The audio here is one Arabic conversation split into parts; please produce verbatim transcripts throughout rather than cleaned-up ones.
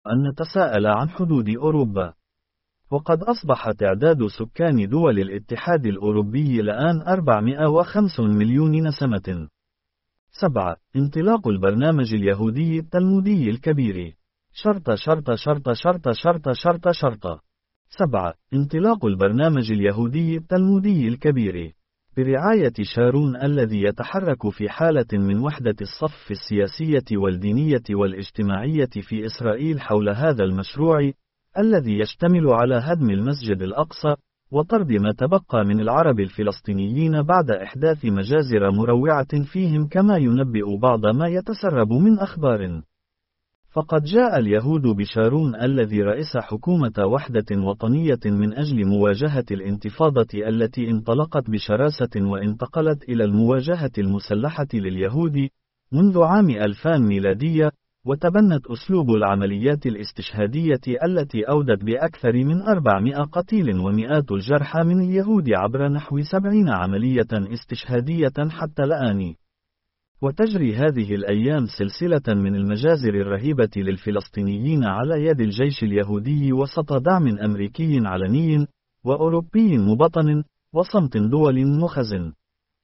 أن نتساءل عن حدود أوروبا. وقد أصبح تعداد سكان دول الاتحاد الأوروبي الآن أربعمائة وخمسين مليون نسمة. سبعة. انطلاق البرنامج اليهودي التلمودي الكبير. شرط شرط شرط شرط شرط شرط شرط. سبعة. انطلاق البرنامج اليهودي التلمودي الكبير برعاية شارون الذي يتحرك في حالة من وحدة الصف السياسية والدينية والاجتماعية في إسرائيل حول هذا المشروع الذي يشتمل على هدم المسجد الأقصى وطرد ما تبقى من العرب الفلسطينيين بعد إحداث مجازر مروعة فيهم كما ينبئ بعض ما يتسرب من أخبار. فقد جاء اليهود بشارون الذي رئيس حكومة وحدة وطنية من أجل مواجهة الانتفاضة التي انطلقت بشراسة وانتقلت إلى المواجهة المسلحة لليهود منذ عام ألفين ميلادية، وتبنت أسلوب العمليات الاستشهادية التي أودت بأكثر من أربعمائة قتيل ومئات الجرحى من اليهود عبر نحو سبعين عملية استشهادية حتى الآن. وتجري هذه الأيام سلسلة من المجازر الرهيبة للفلسطينيين على يد الجيش اليهودي وسط دعم أمريكي علني وأوروبي مبطن وصمت دول مخزن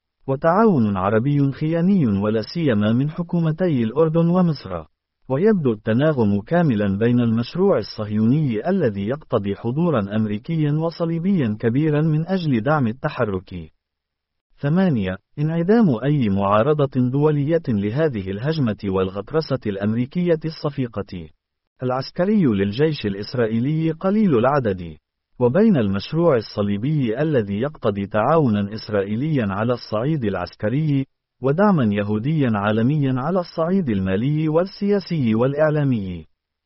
وتعاون عربي خياني ولا سيما من حكومتي الأردن ومصر. ويبدو التناغم كاملا بين المشروع الصهيوني الذي يقتضي حضورا أمريكيا وصليبيا كبيرا من أجل دعم التحرك. ثمانية. انعدام أي معارضة دولية لهذه الهجمة والغطرسة الأمريكية الصفيقة. العسكري للجيش الإسرائيلي قليل العدد، وبين المشروع الصليبي الذي يقتضي تعاونا إسرائيليا على الصعيد العسكري ودعما يهوديا عالميا على الصعيد المالي والسياسي والإعلامي.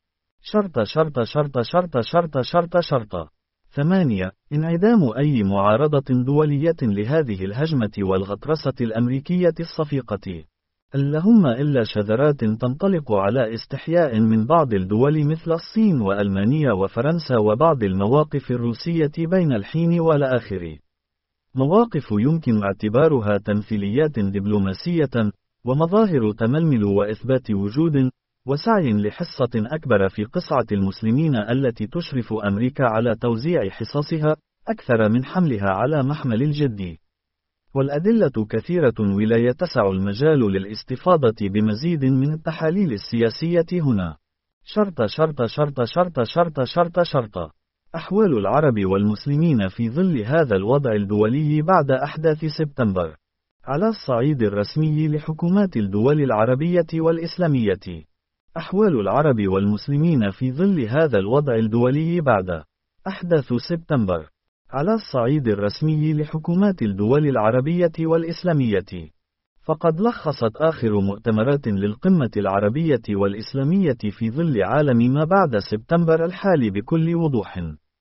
شرط شرط شرط شرط شرط شرط شرط. ثمانية. انعدام أي معارضة دولية لهذه الهجمة والغطرسة الأمريكية الصفيقة. اللهم إلا شذرات تنطلق على استحياء من بعض الدول مثل الصين وألمانيا وفرنسا وبعض المواقف الروسية بين الحين والآخر. مواقف يمكن اعتبارها تمثيليات دبلوماسية ومظاهر تململ وإثبات وجود وسعي لحصة أكبر في قصعة المسلمين التي تشرف أمريكا على توزيع حصصها أكثر من حملها على محمل الجد. والأدلة كثيرة ولا يتسع المجال للاستفاضة بمزيد من التحاليل السياسية هنا. شرط شرط شرط شرط شرط شرط شرط. أحوال العرب والمسلمين في ظل هذا الوضع الدولي بعد أحداث سبتمبر. على الصعيد الرسمي لحكومات الدول العربية والإسلامية. أحوال العرب والمسلمين في ظل هذا الوضع الدولي بعد أحداث سبتمبر. على الصعيد الرسمي لحكومات الدول العربية والإسلامية. فقد لخصت آخر مؤتمرات للقمة العربية والإسلامية في ظل عالم ما بعد سبتمبر الحالي بكل وضوح.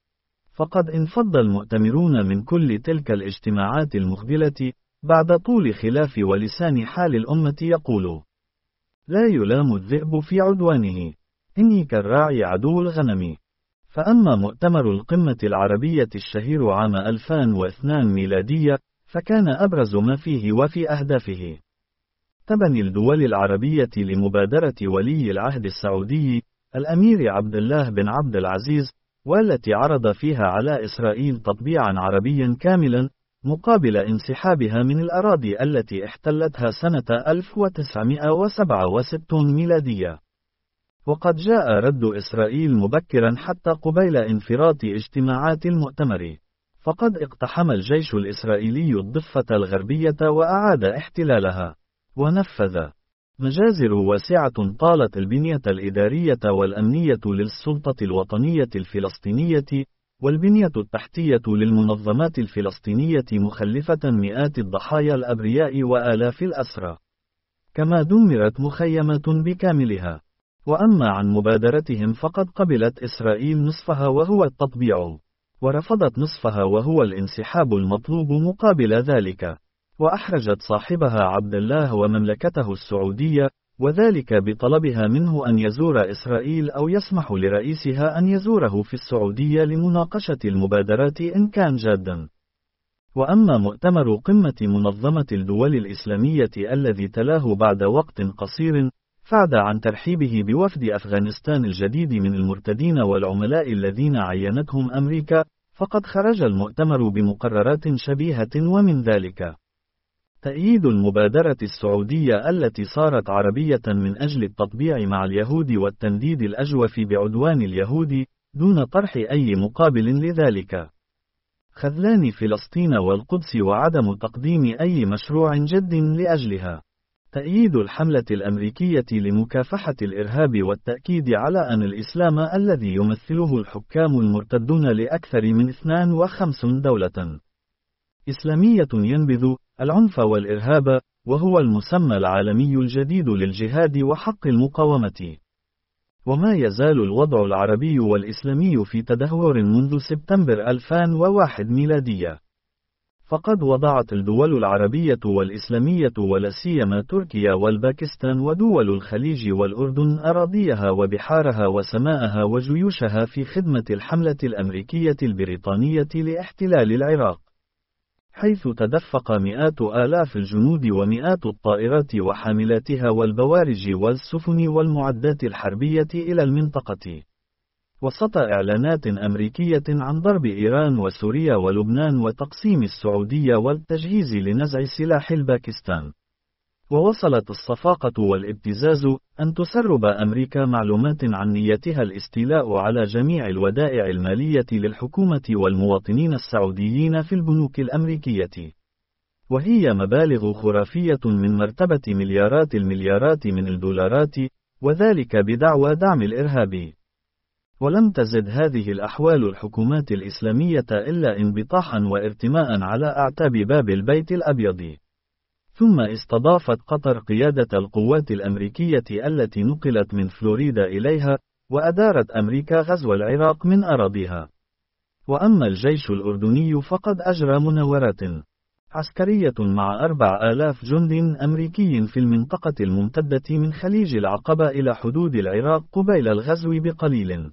فقد انفض المؤتمرون من كل تلك الاجتماعات المخبلة بعد طول خلاف ولسان حال الأمة يقول: لا يلام الذئب في عدوانه، إني كالراعي عدو الغنم. فأما مؤتمر القمة العربية الشهير عام ألفين واثنين ميلادية فكان أبرز ما فيه وفي أهدافه تبني الدول العربية لمبادرة ولي العهد السعودي الأمير عبد الله بن عبد العزيز، والتي عرض فيها على إسرائيل تطبيعا عربيا كاملا مقابل انسحابها من الأراضي التي احتلتها سنة ألف وتسعمائة وسبعة وستين ميلادية. وقد جاء رد إسرائيل مبكرا حتى قبيل انفراط اجتماعات المؤتمر، فقد اقتحم الجيش الإسرائيلي الضفة الغربية وأعاد احتلالها، ونفذ مجازر واسعة طالت البنية الإدارية والأمنية للسلطة الوطنية الفلسطينية والبنية التحتية للمنظمات الفلسطينية، مخلفة مئات الضحايا الأبرياء وآلاف الأسرى، كما دمرت مخيمات بكاملها. وأما عن مبادرتهم فقد قبلت إسرائيل نصفها وهو التطبيع، ورفضت نصفها وهو الانسحاب المطلوب مقابل ذلك، وأحرجت صاحبها عبد الله ومملكته السعودية، وذلك بطلبها منه أن يزور إسرائيل أو يسمح لرئيسها أن يزوره في السعودية لمناقشة المبادرات إن كان جادا. وأما مؤتمر قمة منظمة الدول الإسلامية الذي تلاه بعد وقت قصير فعدا عن ترحيبه بوفد أفغانستان الجديد من المرتدين والعملاء الذين عينتهم أمريكا، فقد خرج المؤتمر بمقررات شبيهة، ومن ذلك تأييد المبادرة السعودية التي صارت عربية من أجل التطبيع مع اليهود والتنديد الأجوف بعدوان اليهود، دون طرح أي مقابل لذلك. خذلان فلسطين والقدس وعدم تقديم أي مشروع جد لأجلها. تأييد الحملة الأمريكية لمكافحة الإرهاب والتأكيد على أن الإسلام الذي يمثله الحكام المرتدون لأكثر من اثنين وخمسين دولة إسلامية ينبذ العنف والإرهاب، وهو المسمى العالمي الجديد للجهاد وحق المقاومة. وما يزال الوضع العربي والإسلامي في تدهور منذ سبتمبر ألفين وواحد ميلادية. فقد وضعت الدول العربية والإسلامية ولا سيما تركيا والباكستان ودول الخليج والأردن أراضيها وبحارها وسماءها وجيوشها في خدمة الحملة الأمريكية البريطانية لاحتلال العراق، حيث تدفق مئات آلاف الجنود ومئات الطائرات وحاملاتها والبوارج والسفن والمعدات الحربية إلى المنطقة، وسط إعلانات أمريكية عن ضرب إيران وسوريا ولبنان وتقسيم السعودية والتجهيز لنزع سلاح الباكستان. ووصلت الصفاقة والابتزاز أن تسرب أمريكا معلومات عن نيتها الاستيلاء على جميع الودائع المالية للحكومة والمواطنين السعوديين في البنوك الأمريكية، وهي مبالغ خرافية من مرتبة مليارات المليارات من الدولارات، وذلك بدعوى دعم الإرهاب. ولم تزد هذه الأحوال الحكومات الإسلامية إلا انبطاحا وارتماء على أعتاب باب البيت الأبيض. ثم استضافت قطر قيادة القوات الأمريكية التي نقلت من فلوريدا إليها، وأدارت أمريكا غزو العراق من أراضيها. وأما الجيش الأردني فقد أجرى مناورات عسكرية مع أربع آلاف جند أمريكي في المنطقة الممتدة من خليج العقبة إلى حدود العراق قبيل الغزو بقليل.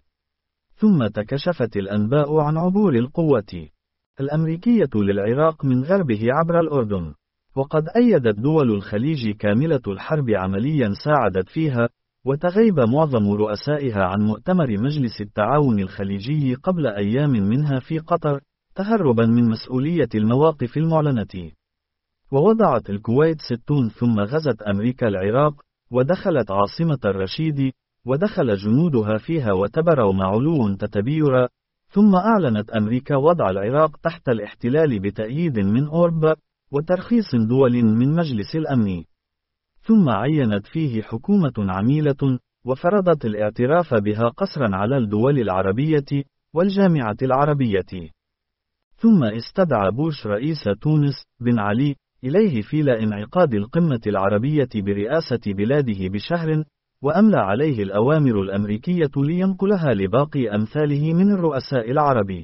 ثم تكشفت الأنباء عن عبور القوات الأمريكية للعراق من غربه عبر الأردن، وقد أيدت دول الخليج كاملة الحرب عمليا ساعدت فيها، وتغيب معظم رؤسائها عن مؤتمر مجلس التعاون الخليجي قبل أيام منها في قطر، تهربا من مسؤولية المواقف المعلنة. ووضعت الكويت ستون ثم غزت أمريكا العراق، ودخلت عاصمة الرشيد، ودخل جنودها فيها وتبروا مع علو تتبيرا، ثم أعلنت أمريكا وضع العراق تحت الاحتلال بتأييد من أوروبا وترخيص دول من مجلس الأمن، ثم عينت فيه حكومة عميلة، وفرضت الاعتراف بها قسرا على الدول العربية والجامعة العربية. ثم استدعى بوش رئيس تونس بن علي إليه فيلا انعقاد القمة العربية برئاسة بلاده بشهر، وأملى عليه الأوامر الأمريكية لينقلها لباقي أمثاله من الرؤساء العرب.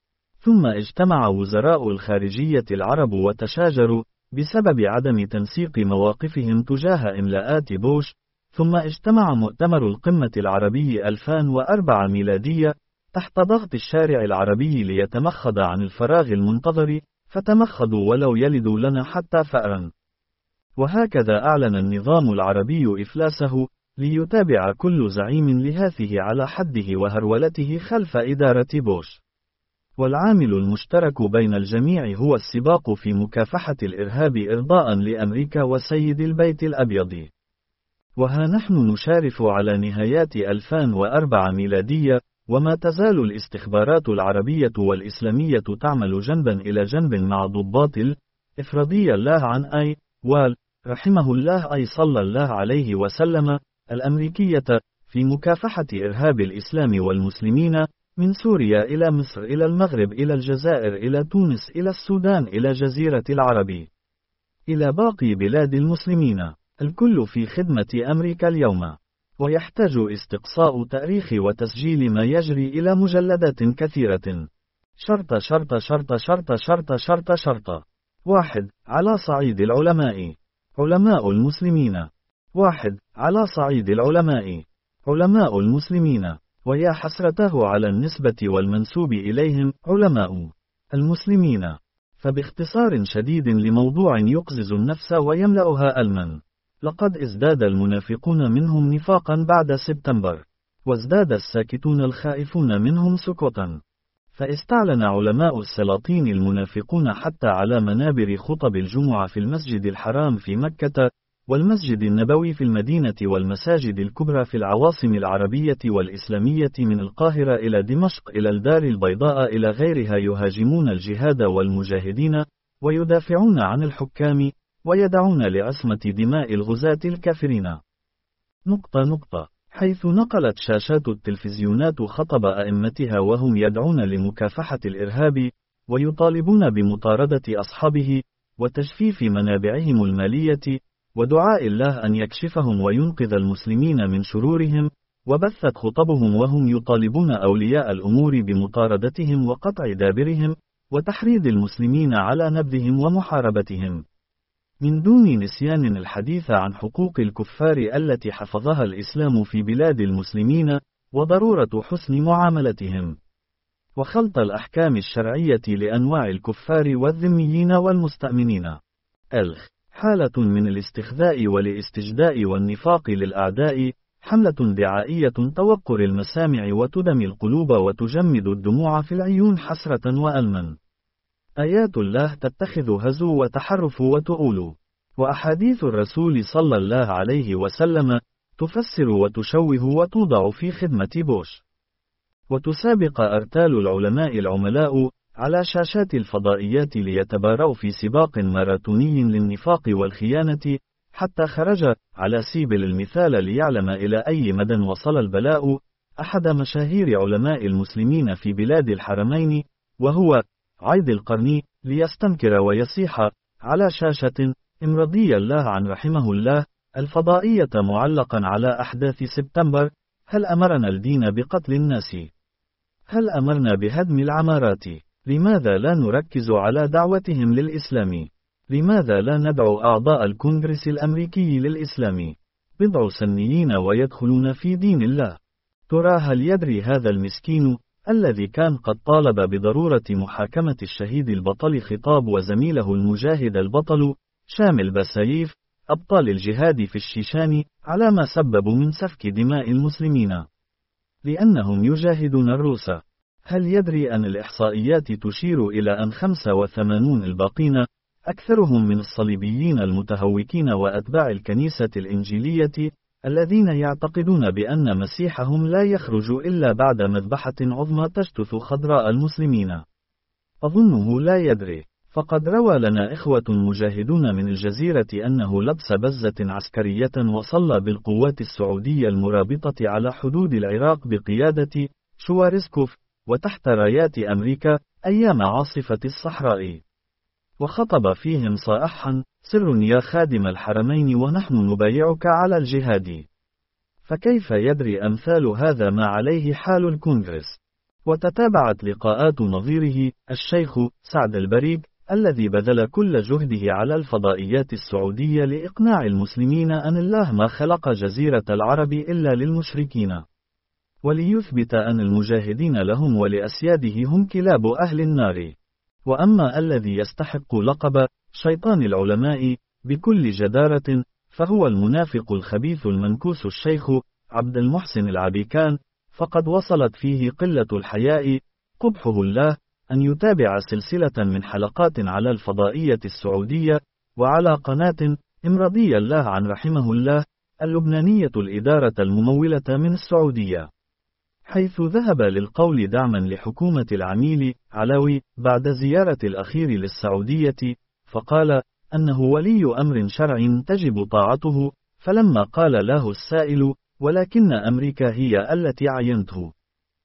ثم اجتمع وزراء الخارجية العرب وتشاجروا بسبب عدم تنسيق مواقفهم تجاه إملاءات بوش. ثم اجتمع مؤتمر القمة العربي ألفين وأربعة ميلادية تحت ضغط الشارع العربي ليتمخض عن الفراغ المنتظر، فتمخضوا ولو يلدوا لنا حتى فأرا. وهكذا أعلن النظام العربي إفلاسه، ليتابع كل زعيم لهاته على حده وهرولته خلف إدارة بوش. والعامل المشترك بين الجميع هو السباق في مكافحة الإرهاب إرضاء لأمريكا وسيد البيت الأبيض. وها نحن نشارف على نهايات ألفين وأربعة ميلادية، وما تزال الاستخبارات العربية والإسلامية تعمل جنبا إلى جنب مع ضباط الإفرادية الله عن أي وال رحمه الله أي صلى الله عليه وسلم الأمريكية في مكافحة إرهاب الإسلام والمسلمين، من سوريا إلى مصر إلى المغرب إلى الجزائر إلى تونس إلى السودان إلى جزيرة العرب إلى باقي بلاد المسلمين، الكل في خدمة أمريكا اليوم. ويحتاج استقصاء تاريخ وتسجيل ما يجري إلى مجلدات كثيرة. شرط شرط شرط شرط شرط شرط شرط. واحد. على صعيد العلماء. علماء المسلمين. واحد. على صعيد العلماء. علماء المسلمين. ويا حسرته على النسبة والمنسوب إليهم علماء المسلمين. فباختصار شديد لموضوع يقزز النفس ويملأها ألما، لقد ازداد المنافقون منهم نفاقا بعد سبتمبر، وازداد الساكتون الخائفون منهم سكوتا. فاستعلن علماء السلاطين المنافقون حتى على منابر خطب الجمعة في المسجد الحرام في مكة، والمسجد النبوي في المدينة، والمساجد الكبرى في العواصم العربية والإسلامية من القاهرة إلى دمشق إلى الدار البيضاء إلى غيرها، يهاجمون الجهاد والمجاهدين، ويدافعون عن الحكام، ويدعون لعصمة دماء الغزاة الكافرين. نقطة نقطة. حيث نقلت شاشات التلفزيونات خطب أئمتها وهم يدعون لمكافحة الإرهاب، ويطالبون بمطاردة أصحابه، وتجفيف منابعهم المالية، ودعاء الله أن يكشفهم وينقذ المسلمين من شرورهم، وبثت خطبهم وهم يطالبون أولياء الأمور بمطاردتهم وقطع دابرهم، وتحريض المسلمين على نبذهم ومحاربتهم، من دون نسيان الحديث عن حقوق الكفار التي حفظها الإسلام في بلاد المسلمين، وضرورة حسن معاملتهم، وخلط الأحكام الشرعية لأنواع الكفار والذميين والمستأمنين. الخ حالة من الاستخذاء والاستجداء والنفاق للأعداء، حملة دعائية توقر المسامع وتدمي القلوب وتجمد الدموع في العيون حسرة وألما. آيات الله تتخذ هزو وتحرف وتؤول، وأحاديث الرسول صلى الله عليه وسلم تفسر وتشوه وتوضع في خدمة بوش، وتسابق أرتال العلماء العملاء على شاشات الفضائيات ليتباروا في سباق ماراثوني للنفاق والخيانة، حتى خرج على سبيل المثال ليعلم إلى أي مدى وصل البلاء أحد مشاهير علماء المسلمين في بلاد الحرمين، وهو عيد القرني، ليستنكر ويصيح على شاشة إن رضي الله عن رحمه الله الفضائية معلقا على أحداث سبتمبر: هل أمرنا الدين بقتل الناس؟ هل أمرنا بهدم العمارات؟ لماذا لا نركز على دعوتهم للإسلام؟ لماذا لا ندعو أعضاء الكونغرس الأمريكي للإسلام؟ بضع سنيين ويدخلون في دين الله. ترى هل يدري هذا المسكين الذي كان قد طالب بضرورة محاكمة الشهيد البطل خطاب وزميله المجاهد البطل شامل بسايف أبطال الجهاد في الشيشان على ما سببوا من سفك دماء المسلمين لأنهم يجاهدون الروس؟ هل يدري أن الإحصائيات تشير إلى أن خمسة وثمانين الباقين أكثرهم من الصليبيين المتهوكين وأتباع الكنيسة الإنجيلية الذين يعتقدون بأن مسيحهم لا يخرج إلا بعد مذبحة عظمى تجتث خضراء المسلمين؟ أظنه لا يدري، فقد روى لنا إخوة مجاهدون من الجزيرة أنه لبس بزة عسكرية وصلى بالقوات السعودية المرابطة على حدود العراق بقيادة شوارزكوف وتحت رايات أمريكا أيام عاصفة الصحراء، وخطب فيهم صائحا: سر يا خادم الحرمين ونحن نبايعك على الجهاد. فكيف يدري أمثال هذا ما عليه حال الكونغرس؟ وتتابعت لقاءات نظيره الشيخ سعد البريق الذي بذل كل جهده على الفضائيات السعودية لإقناع المسلمين أن الله ما خلق جزيرة العرب إلا للمشركين، وليثبت أن المجاهدين لهم ولأسياده هم كلاب أهل النار. وأما الذي يستحق لقب شيطان العلماء بكل جدارة فهو المنافق الخبيث المنكوس الشيخ عبد المحسن العبيكان، فقد وصلت فيه قلة الحياء قبحه الله أن يتابع سلسلة من حلقات على الفضائية السعودية وعلى قناة إن رضي الله عن رحمه الله اللبنانية الإدارة الممولة من السعودية، حيث ذهب للقول دعما لحكومة العميل علوي بعد زيارة الأخير للسعودية، فقال أنه ولي أمر شرعي تجب طاعته، فلما قال له السائل: ولكن أمريكا هي التي عينته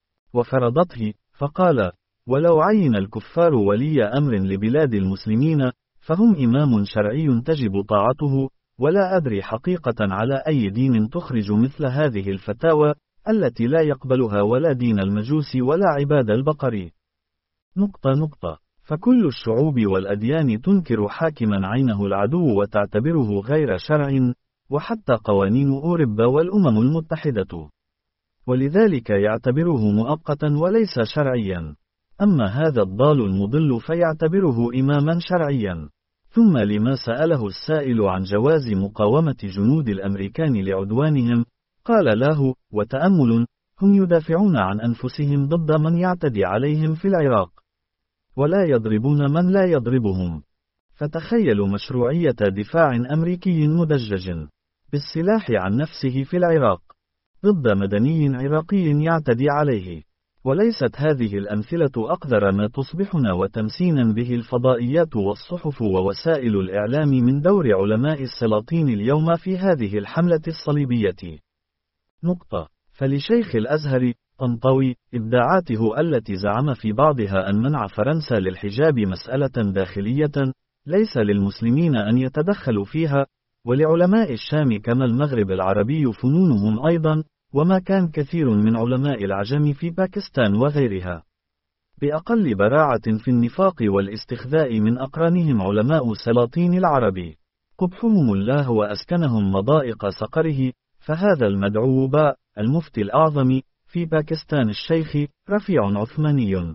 وفرضته، فقال: ولو عين الكفار ولي أمر لبلاد المسلمين فهم إمام شرعي تجب طاعته، ولا أدري حقيقة على أي دين تخرج مثل هذه الفتاوى التي لا يقبلها ولا دين المجوس ولا عباد البقر. نقطة نقطة. فكل الشعوب والأديان تنكر حاكما عينه العدو وتعتبره غير شرع، وحتى قوانين أوروبا والأمم المتحدة، ولذلك يعتبره مؤقتا وليس شرعيا. أما هذا الضال المضل فيعتبره إماما شرعيا. ثم لما سأله السائل عن جواز مقاومة جنود الأمريكان لعدوانهم، قال له: وتأمل، هم يدافعون عن أنفسهم ضد من يعتدي عليهم في العراق، ولا يضربون من لا يضربهم. فتخيلوا مشروعية دفاع أمريكي مدجج بالسلاح عن نفسه في العراق ضد مدني عراقي يعتدي عليه. وليست هذه الأمثلة أقذر ما تصبحنا وتمسينا به الفضائيات والصحف ووسائل الإعلام من دور علماء السلاطين اليوم في هذه الحملة الصليبية. نقطة. فلشيخ الأزهر طنطاوي إبداعاته التي زعم في بعضها أن منع فرنسا للحجاب مسألة داخلية ليس للمسلمين أن يتدخلوا فيها، ولعلماء الشام كما المغرب العربي فنونهم أيضا، وما كان كثير من علماء العجم في باكستان وغيرها بأقل براعة في النفاق والاستخذاء من أقرانهم علماء سلاطين العرب قبحهم الله وأسكنهم مضائق سقره. فهذا المدعو باء المفتي الأعظم في باكستان الشيخ رفيع عثماني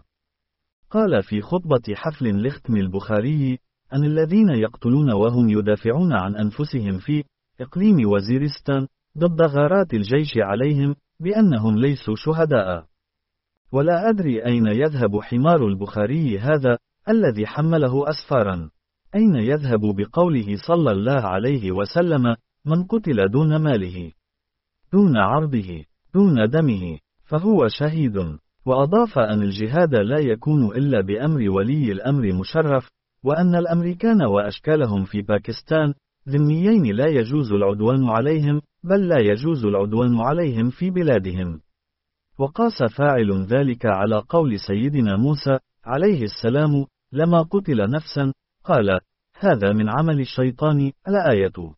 قال في خطبة حفل لختم البخاري أن الذين يقتلون وهم يدافعون عن أنفسهم في إقليم وزيرستان ضد غارات الجيش عليهم بأنهم ليسوا شهداء. ولا أدري أين يذهب حمار البخاري هذا الذي حمله أسفارا، أين يذهب بقوله صلى الله عليه وسلم: من قتل دون ماله، دون عرضه، دون دمه، فهو شهيد. وأضاف أن الجهاد لا يكون إلا بأمر ولي الأمر مشرف، وأن الأمريكان وأشكالهم في باكستان ذميين لا يجوز العدوان عليهم، بل لا يجوز العدوان عليهم في بلادهم. وقاس فاعل ذلك على قول سيدنا موسى عليه السلام: لما قتل نفسا، قال: هذا من عمل الشيطان، الآية.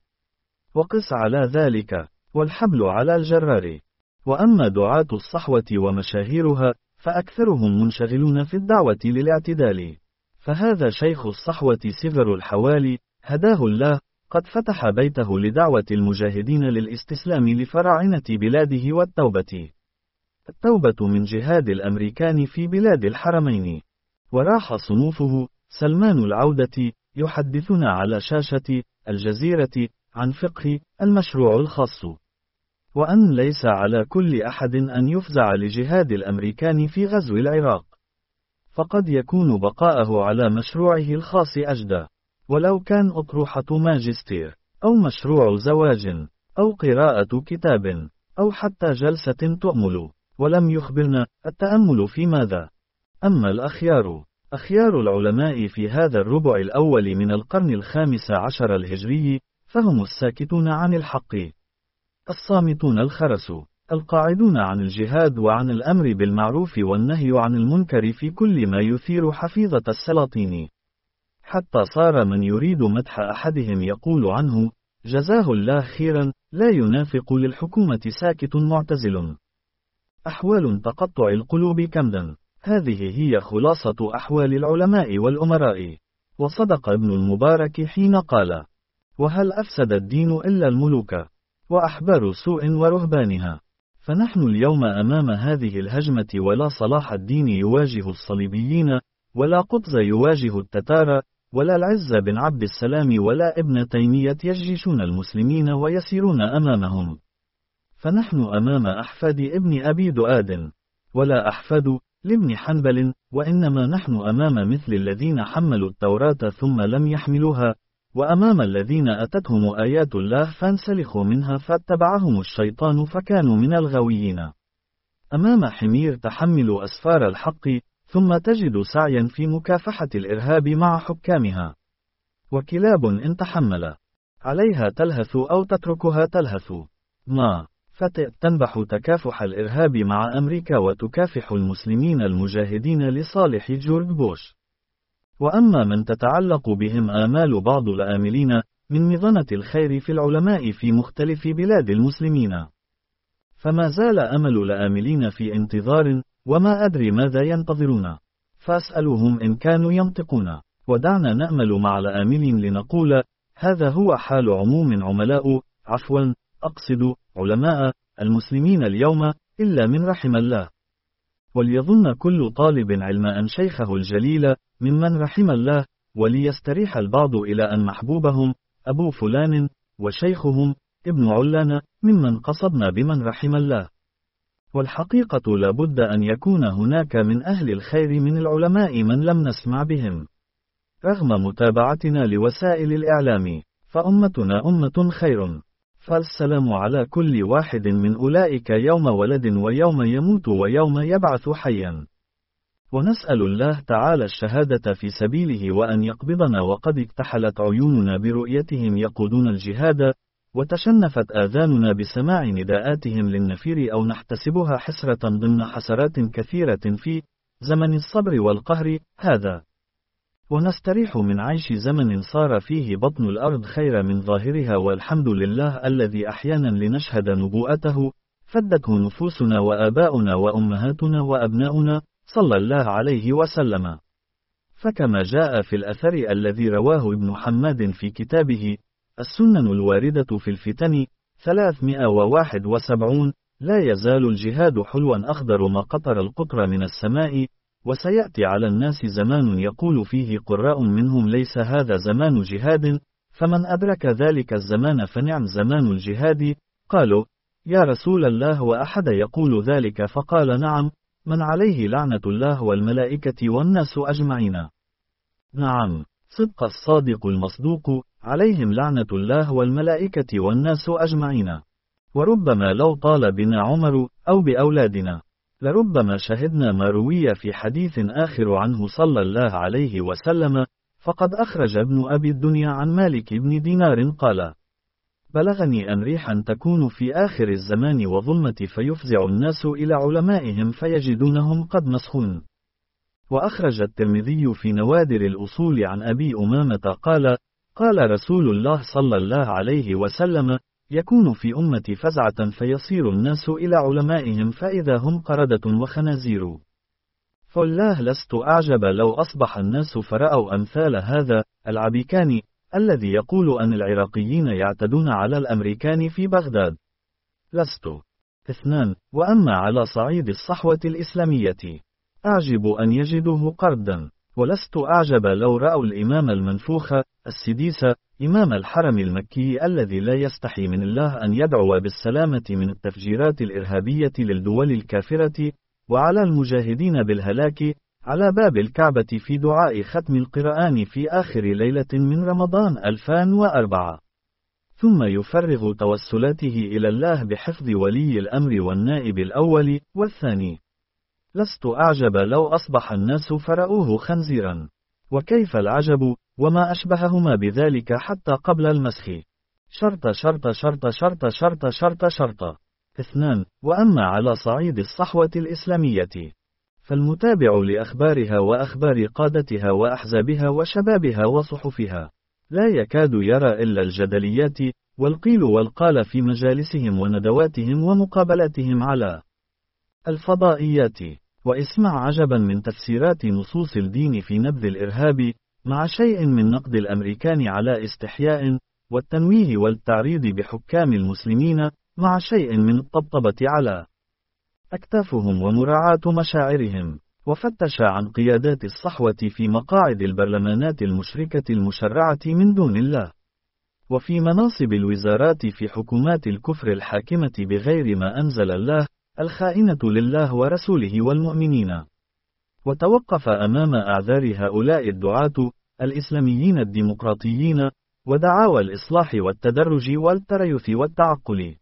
وقس على ذلك: والحبل على الجرار. وأما دعاة الصحوة ومشاهيرها فأكثرهم منشغلون في الدعوة للاعتدال. فهذا شيخ الصحوة سيفر الحوالي هداه الله قد فتح بيته لدعوة المجاهدين للاستسلام لفراعنة بلاده والتوبة. التوبة من جهاد الأمريكان في بلاد الحرمين. وراح صنوفه سلمان العودة يحدثنا على شاشة الجزيرة عن فقه المشروع الخاص، وأن ليس على كل أحد أن يفزع لجهاد الأمريكان في غزو العراق، فقد يكون بقاءه على مشروعه الخاص أجدى، ولو كان أطروحة ماجستير، أو مشروع زواج، أو قراءة كتاب، أو حتى جلسة تؤمل. ولم يخبرنا التأمل في ماذا. أما الأخيار، أخيار العلماء في هذا الربع الأول من القرن الخامس عشر الهجري، فهم الساكتون عن الحق، الصامتون الخرس، القاعدون عن الجهاد وعن الأمر بالمعروف والنهي عن المنكر في كل ما يثير حفيظة السلاطين، حتى صار من يريد مدح أحدهم يقول عنه: جزاه الله خيرا، لا ينافق للحكومة ساكت معتزل. أحوال تقطع القلوب كمدا. هذه هي خلاصة أحوال العلماء والأمراء. وصدق ابن المبارك حين قال: وهل أفسد الدين إلا الملوك وأحبار سوء ورهبانها. فنحن اليوم أمام هذه الهجمة، ولا صلاح الدين يواجه الصليبيين، ولا قطز يواجه التتار، ولا العز بن عبد السلام ولا ابن تيمية يجيشون المسلمين ويسيرون أمامهم. فنحن أمام أحفاد ابن أبي دؤاد، ولا أحفاد لابن حنبل، وإنما نحن أمام مثل الذين حملوا التوراة ثم لم يحملوها، وأمام الذين أتتهم آيات الله فانسلخوا منها فاتبعهم الشيطان فكانوا من الغاويين. أمام حمير تحمل أسفار الحق، ثم تجد سعيا في مكافحة الإرهاب مع حكامها. وكلاب إن تحمل عليها تلهث أو تتركها تلهث. ما فتئ تنبح تكافح الإرهاب مع أمريكا وتكافح المسلمين المجاهدين لصالح جورج بوش. وأما من تتعلق بهم آمال بعض الآملين من مظنة الخير في العلماء في مختلف بلاد المسلمين، فما زال أمل الآملين في انتظار، وما أدري ماذا ينتظرون، فاسألوهم إن كانوا ينطقون. ودعنا نأمل مع الآملين لنقول: هذا هو حال عموم عملاء، عفوا أقصد علماء المسلمين اليوم، إلا من رحم الله. وليظن كل طالب علم أن شيخه الجليل ممن رحم الله وليستريح البعض إلى أن محبوبهم أبو فلان وشيخهم ابن علان ممن قصدنا بمن رحم الله. والحقيقة لابد أن يكون هناك من أهل الخير من العلماء من لم نسمع بهم. رغم متابعتنا لوسائل الإعلام، فأمتنا أمة خير. فالسلام على كل واحد من أولئك يوم ولد ويوم يموت ويوم يبعث حيا. ونسأل الله تعالى الشهادة في سبيله وأن يقبضنا وقد اكتحلت عيوننا برؤيتهم يقودون الجهاد، وتشنفت آذاننا بسماع نداءاتهم للنفير أو نحتسبها حسرة ضمن حسرات كثيرة في زمن الصبر والقهر هذا. ونستريح من عيش زمن صار فيه بطن الأرض خير من ظاهرها، والحمد لله الذي أحيانا لنشهد نبوءته، فدته نفوسنا وآباؤنا وأمهاتنا وأبناؤنا صلى الله عليه وسلم. فكما جاء في الأثر الذي رواه ابن حماد في كتابه السنن الواردة في الفتن ثلاثمائة وواحد وسبعين، لا يزال الجهاد حلوا أخضر ما قطر القطر من السماء، وسيأتي على الناس زمان يقول فيه قراء منهم ليس هذا زمان جهاد، فمن أدرك ذلك الزمان فنعم زمان الجهاد. قالوا: يا رسول الله وأحد يقول ذلك؟ فقال: نعم، من عليه لعنة الله والملائكة والناس أجمعين. نعم، صدق الصادق المصدوق، عليهم لعنة الله والملائكة والناس أجمعين. وربما لو طال بنا عمر أو بأولادنا لربما شهدنا ما روي في حديث آخر عنه صلى الله عليه وسلم. فقد أخرج ابن أبي الدنيا عن مالك بن دينار قال: بلغني أن ريحا تكون في آخر الزمان وظلمة فيفزع الناس إلى علمائهم فيجدونهم قد مسخون. وأخرج الترمذي في نوادر الأصول عن أبي أمامة قال: قال رسول الله صلى الله عليه وسلم: يكون في أمتي فزعة فيصير الناس إلى علمائهم فإذا هم قردة وخنازير. فالله لست أعجب لو أصبح الناس فرأوا أمثال هذا العبيكاني الذي يقول أن العراقيين يعتدون على الأمريكان في بغداد. لست. اثنان. وأما على صعيد الصحوة الإسلامية، أعجب أن يجدوه قردا. ولست أعجب لو رأوا الإمام المنفوخ السديس إمام الحرم المكي الذي لا يستحي من الله أن يدعو بالسلامة من التفجيرات الإرهابية للدول الكافرة، وعلى المجاهدين بالهلاك على باب الكعبة في دعاء ختم القرآن في آخر ليلة من رمضان ألفين وأربعة، ثم يفرغ توسلاته إلى الله بحفظ ولي الأمر والنائب الأول والثاني. لست أعجب لو أصبح الناس فرأوه خنزيرا. وكيف العجب وما أشبههما بذلك حتى قبل المسخ. شرط شرط شرط شرط شرط شرط شرط. اثنان. وأما على صعيد الصحوة الإسلامية، فالمتابع لأخبارها وأخبار قادتها وأحزابها وشبابها وصحفها لا يكاد يرى إلا الجدليات والقيل والقال في مجالسهم وندواتهم ومقابلاتهم على الفضائيات. واسمع عجبا من تفسيرات نصوص الدين في نبذ الإرهاب، مع شيء من نقد الأمريكان على استحياء والتنويه والتعريض بحكام المسلمين، مع شيء من الطبطبة على أكتافهم ومراعاة مشاعرهم. وفتش عن قيادات الصحوة في مقاعد البرلمانات المشركة المشرعة من دون الله، وفي مناصب الوزارات في حكومات الكفر الحاكمة بغير ما أنزل الله الخائنة لله ورسوله والمؤمنين. وتوقف أمام أعذار هؤلاء الدعاة الإسلاميين الديمقراطيين ودعاوى الإصلاح والتدرج والتريث والتعقل،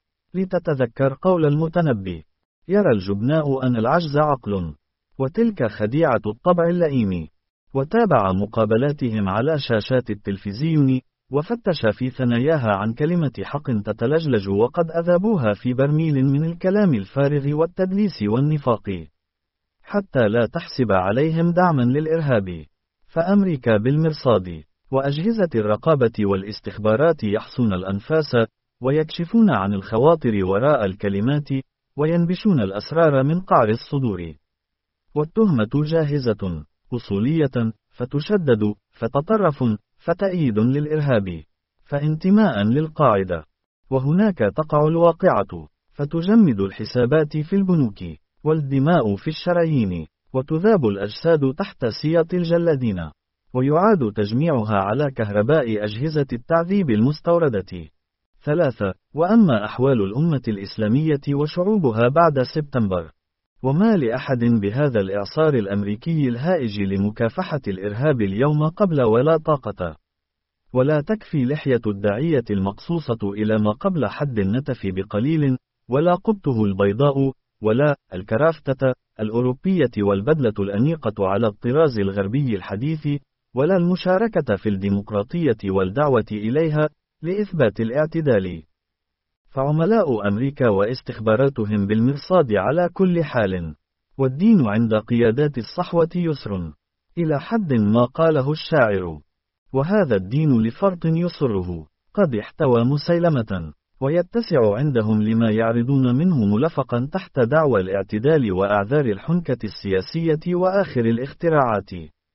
لتتذكر قول المتنبي: يرى الجبناء أن العجز عقل، وتلك خديعة الطبع اللئيم. وتابع مقابلاتهم على شاشات التلفزيون، وفتش في ثناياها عن كلمة حق تتلجلج وقد أذابوها في برميل من الكلام الفارغ والتدليس والنفاق، حتى لا تحسب عليهم دعما للإرهاب. فأمريكا بالمرصاد وأجهزة الرقابة والاستخبارات يحصون الأنفاس، ويكشفون عن الخواطر وراء الكلمات، وينبشون الأسرار من قعر الصدور. والتهمة جاهزة، أصولية، فتشدد، فتطرف، فتأييد للإرهاب، فانتماء للقاعدة. وهناك تقع الواقعة، فتجمد الحسابات في البنوك، والدماء في الشرايين، وتذاب الأجساد تحت سياط الجلادين. ويعاد تجميعها على كهرباء أجهزة التعذيب المستوردة. ثلاثة. وأما أحوال الأمة الإسلامية وشعوبها بعد سبتمبر، وما لأحد بهذا الإعصار الأمريكي الهائج لمكافحة الإرهاب اليوم قبل ولا طاقة. ولا تكفي لحية الداعية المقصوصة إلى ما قبل حد النتف بقليل، ولا قبته البيضاء، ولا الكرافتة الأوروبية والبدلة الأنيقة على الطراز الغربي الحديث، ولا المشاركة في الديمقراطية والدعوة إليها لإثبات الاعتدال. فعملاء أمريكا واستخباراتهم بالمرصاد على كل حال. والدين عند قيادات الصحوة يسر، إلى حد ما قاله الشاعر. وهذا الدين لفرط يسره قد احتوى مسيلمة، ويتسع عندهم لما يعرضون منه ملفقا تحت دعوى الاعتدال وأعذار الحنكة السياسية وآخر الاختراعات.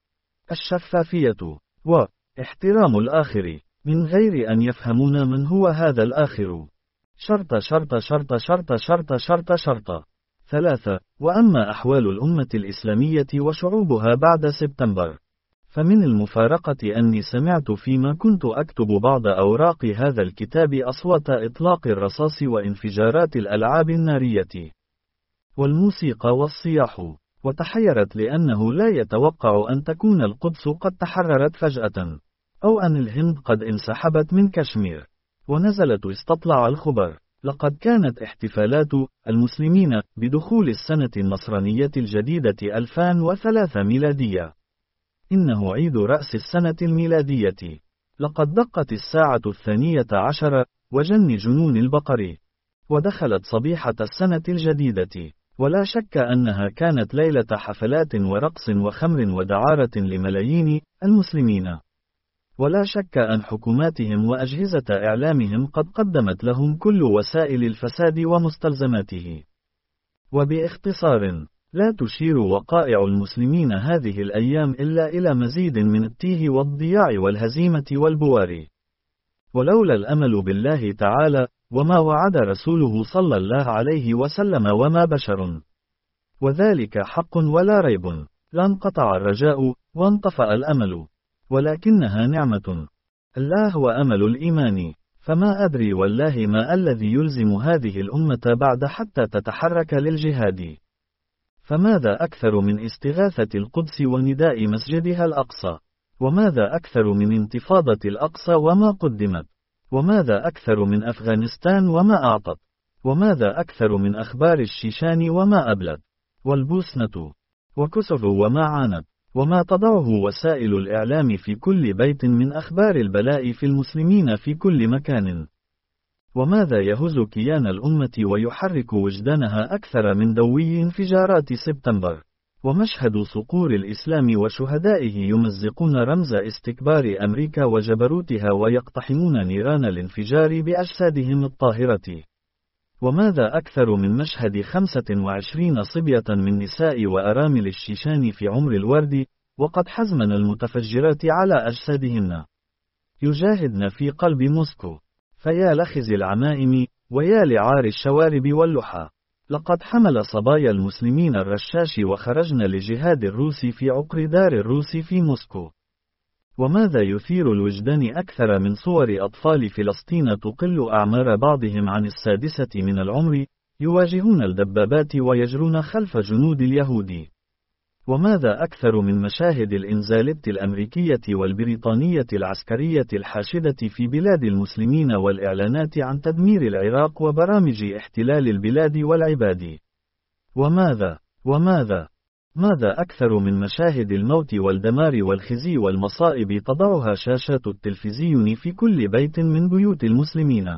الشفافية واحترام الآخر من غير أن يفهمون من هو هذا الآخر. شرط شرط شرط شرط شرط شرط شرط. ثلاثة. وأما أحوال الأمة الإسلامية وشعوبها بعد سبتمبر، فمن المفارقة أني سمعت فيما كنت أكتب بعض أوراق هذا الكتاب أصوات إطلاق الرصاص وانفجارات الألعاب النارية والموسيقى والصياح، وتحيرت لأنه لا يتوقع أن تكون القدس قد تحررت فجأة، أو أن الهند قد انسحبت من كشمير ونزلت استطلع الخبر. لقد كانت احتفالات المسلمين بدخول السنة النصرانية الجديدة ألفين وثلاثة ميلادية. إنه عيد رأس السنة الميلادية. لقد دقت الساعة الثانية عشر وجن جنون البقر، ودخلت صبيحة السنة الجديدة. ولا شك أنها كانت ليلة حفلات ورقص وخمر ودعارة لملايين المسلمين. ولا شك أن حكوماتهم وأجهزة إعلامهم قد قدمت لهم كل وسائل الفساد ومستلزماته. وباختصار، لا تشير وقائع المسلمين هذه الأيام إلا إلى مزيد من التيه والضياع والهزيمة والبوار. ولولا الأمل بالله تعالى وما وعد رسوله صلى الله عليه وسلم وما بشر، وذلك حق ولا ريب، لانقطع الرجاء وانطفأ الأمل. ولكنها نعمة الله وأمل الإيمان. فما أدري والله ما الذي يلزم هذه الأمة بعد حتى تتحرك للجهاد. فماذا أكثر من استغاثة القدس ونداء مسجدها الأقصى؟ وماذا أكثر من انتفاضة الأقصى وما قدمت؟ وماذا أكثر من أفغانستان وما أعطت؟ وماذا أكثر من أخبار الشيشان وما أبلت؟ والبوسنة وكسوفو وما عانت؟ وما تضعه وسائل الإعلام في كل بيت من أخبار البلاء في المسلمين في كل مكان؟ وماذا يهز كيان الأمة ويحرك وجدانها أكثر من دوي انفجارات سبتمبر؟ ومشهد صقور الإسلام وشهدائه يمزقون رمز استكبار أمريكا وجبروتها ويقتحمون نيران الانفجار بأجسادهم الطاهرة. وماذا أكثر من مشهد خمسة وعشرين صبية من نساء وأرامل الشيشان في عمر الورد وقد حزمن المتفجرات على أجسادهن يجاهدن في قلب موسكو. فيا لخز العمائم ويا لعار الشوارب واللحى، لقد حمل صبايا المسلمين الرشاش وخرجن لجهاد الروس في عقر دار الروس في موسكو. وماذا يثير الوجدان أكثر من صور أطفال فلسطين تقل أعمار بعضهم عن السادسة من العمر يواجهون الدبابات ويجرون خلف جنود اليهود؟ وماذا أكثر من مشاهد الإنزالات الأمريكية والبريطانية العسكرية الحاشدة في بلاد المسلمين والإعلانات عن تدمير العراق وبرامج احتلال البلاد والعباد؟ وماذا وماذا ماذا أكثر من مشاهد الموت والدمار والخزي والمصائب تضعها شاشات التلفزيون في كل بيت من بيوت المسلمين،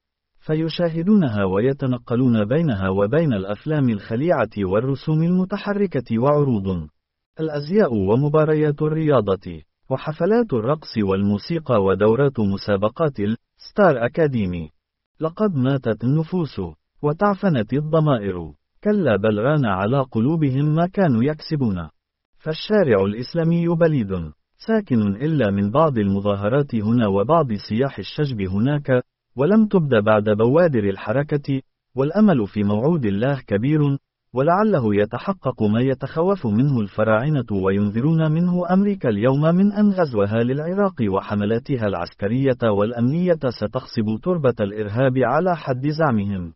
فيشاهدونها ويتنقلون بينها وبين الأفلام الخليعة والرسوم المتحركة وعروض الأزياء ومباريات الرياضة وحفلات الرقص والموسيقى ودورات مسابقات الستار أكاديمي. لقد ماتت النفوس وتعفنت الضمائر، كلا بل ران على قلوبهم ما كانوا يكسبون. فالشارع الإسلامي بليد ساكن إلا من بعض المظاهرات هنا وبعض صياح الشجب هناك، ولم تبد بعد بوادر الحركة، والأمل في موعود الله كبير، ولعله يتحقق ما يتخوف منه الفراعنة وينذرون منه أمريكا اليوم من أن غزوها للعراق وحملاتها العسكرية والأمنية ستخصب تربة الإرهاب على حد زعمهم.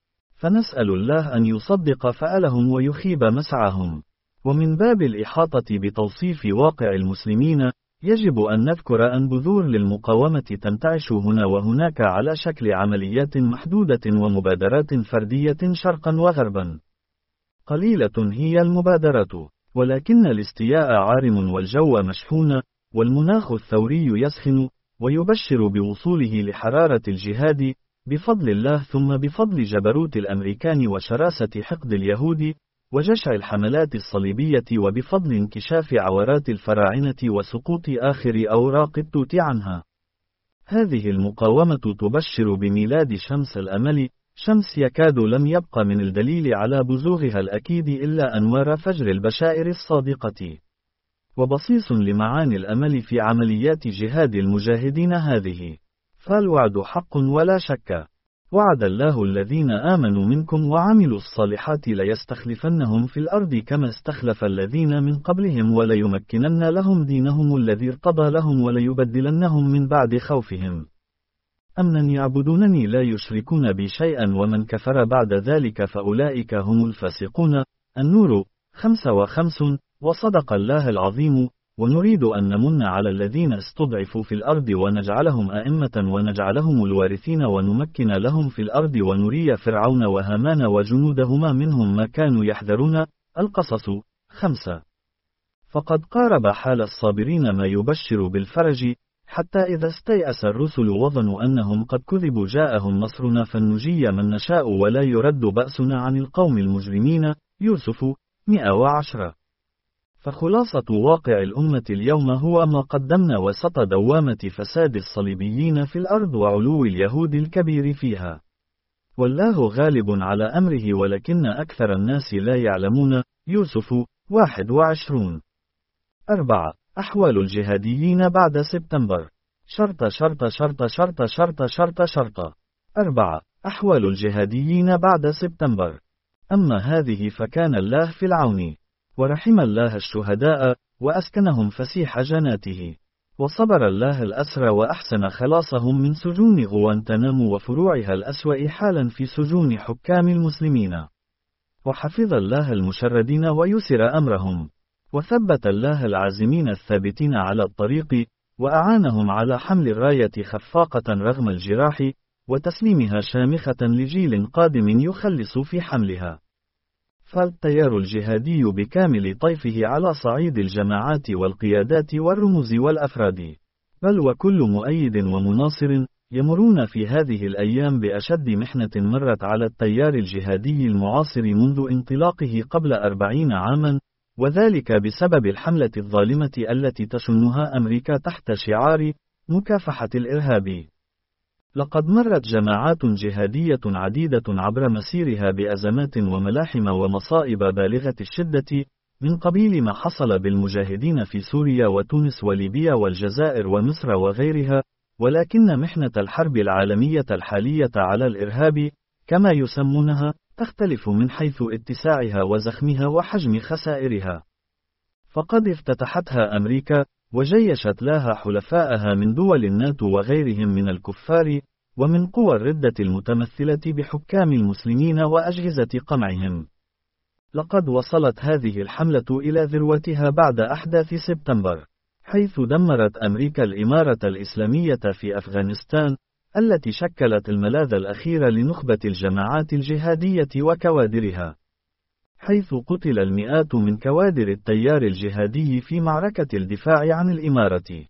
فنسأل الله أن يصدق فألهم ويخيب مسعاهم. ومن باب الإحاطة بتوصيف واقع المسلمين، يجب أن نذكر أن بذور للمقاومة تنتعش هنا وهناك على شكل عمليات محدودة ومبادرات فردية شرقا وغربا. قليلة هي المبادرة، ولكن الاستياء عارم والجو مشحون، والمناخ الثوري يسخن، ويبشر بوصوله لحرارة الجهاد، بفضل الله ثم بفضل جبروت الأمريكان وشراسة حقد اليهود، وجشع الحملات الصليبية، وبفضل انكشاف عورات الفراعنة وسقوط آخر أوراق التوت عنها. هذه المقاومة تبشر بميلاد شمس الأمل، شمس يكاد لم يبق من الدليل على بزوغها الأكيد إلا أنوار فجر البشائر الصادقة، وبصيص لمعاني الأمل في عمليات جهاد المجاهدين هذه. فالوعد حق ولا شك. وعد الله الذين آمنوا منكم وعملوا الصالحات ليستخلفنهم في الأرض كما استخلف الذين من قبلهم وليمكنن لهم دينهم الذي ارتضى لهم وليبدلنهم من بعد خوفهم أمنا يعبدونني لا يشركون بي شيئا ومن كفر بعد ذلك فأولئك هم الفاسقون. النور خمسة وخمسون. وصدق الله العظيم. ونريد أن نمن على الذين استضعفوا في الأرض ونجعلهم أئمة ونجعلهم الوارثين ونمكن لهم في الأرض ونري فرعون وهامان وجنودهما منهم ما كانوا يحذرون. القصص خمسة. فقد قارب حال الصابرين ما يبشر بالفرج، حتى إذا استيأس الرسل وظنوا أنهم قد كذبوا جاءهم نصرنا فنجي من نشاء ولا يرد بأسنا عن القوم المجرمين. يوسف مئة وعشرة. فخلاصة واقع الأمة اليوم هو ما قدمنا وسط دوامة فساد الصليبيين في الأرض وعلو اليهود الكبير فيها. والله غالب على أمره ولكن أكثر الناس لا يعلمون. يوسف واحد وعشرون. أربعة. أحوال الجهاديين بعد سبتمبر. شرط شرط شرط شرط شرط شرط شرط. أربعة. أحوال الجهاديين بعد سبتمبر. أما هذه فكان الله في العون، ورحم الله الشهداء، وأسكنهم فسيح جناته، وصبر الله الأسرى وأحسن خلاصهم من سجون غوانتنامو وفروعها الأسوأ حالا في سجون حكام المسلمين، وحفظ الله المشردين ويسر أمرهم، وثبت الله العازمين الثابتين على الطريق، وأعانهم على حمل الراية خفاقة رغم الجراح، وتسليمها شامخة لجيل قادم يخلص في حملها. فالتيار الجهادي بكامل طيفه على صعيد الجماعات والقيادات والرموز والأفراد، بل وكل مؤيد ومناصر، يمرون في هذه الأيام بأشد محنة مرت على التيار الجهادي المعاصر منذ انطلاقه قبل أربعين عاما، وذلك بسبب الحملة الظالمة التي تشنها أمريكا تحت شعار مكافحة الإرهاب. لقد مرت جماعات جهادية عديدة عبر مسيرها بأزمات وملاحم ومصائب بالغة الشدة، من قبيل ما حصل بالمجاهدين في سوريا وتونس وليبيا والجزائر ومصر وغيرها، ولكن محنة الحرب العالمية الحالية على الإرهاب، كما يسمونها، تختلف من حيث اتساعها وزخمها وحجم خسائرها. فقد افتتحتها أمريكا، وجيشت لها حلفاءها من دول الناتو وغيرهم من الكفار، ومن قوى الردة المتمثلة بحكام المسلمين وأجهزة قمعهم. لقد وصلت هذه الحملة إلى ذروتها بعد أحداث سبتمبر، حيث دمرت أمريكا الإمارة الإسلامية في أفغانستان، التي شكلت الملاذ الأخير لنخبة الجماعات الجهادية وكوادرها، حيث قتل المئات من كوادر التيار الجهادي في معركة الدفاع عن الإمارة.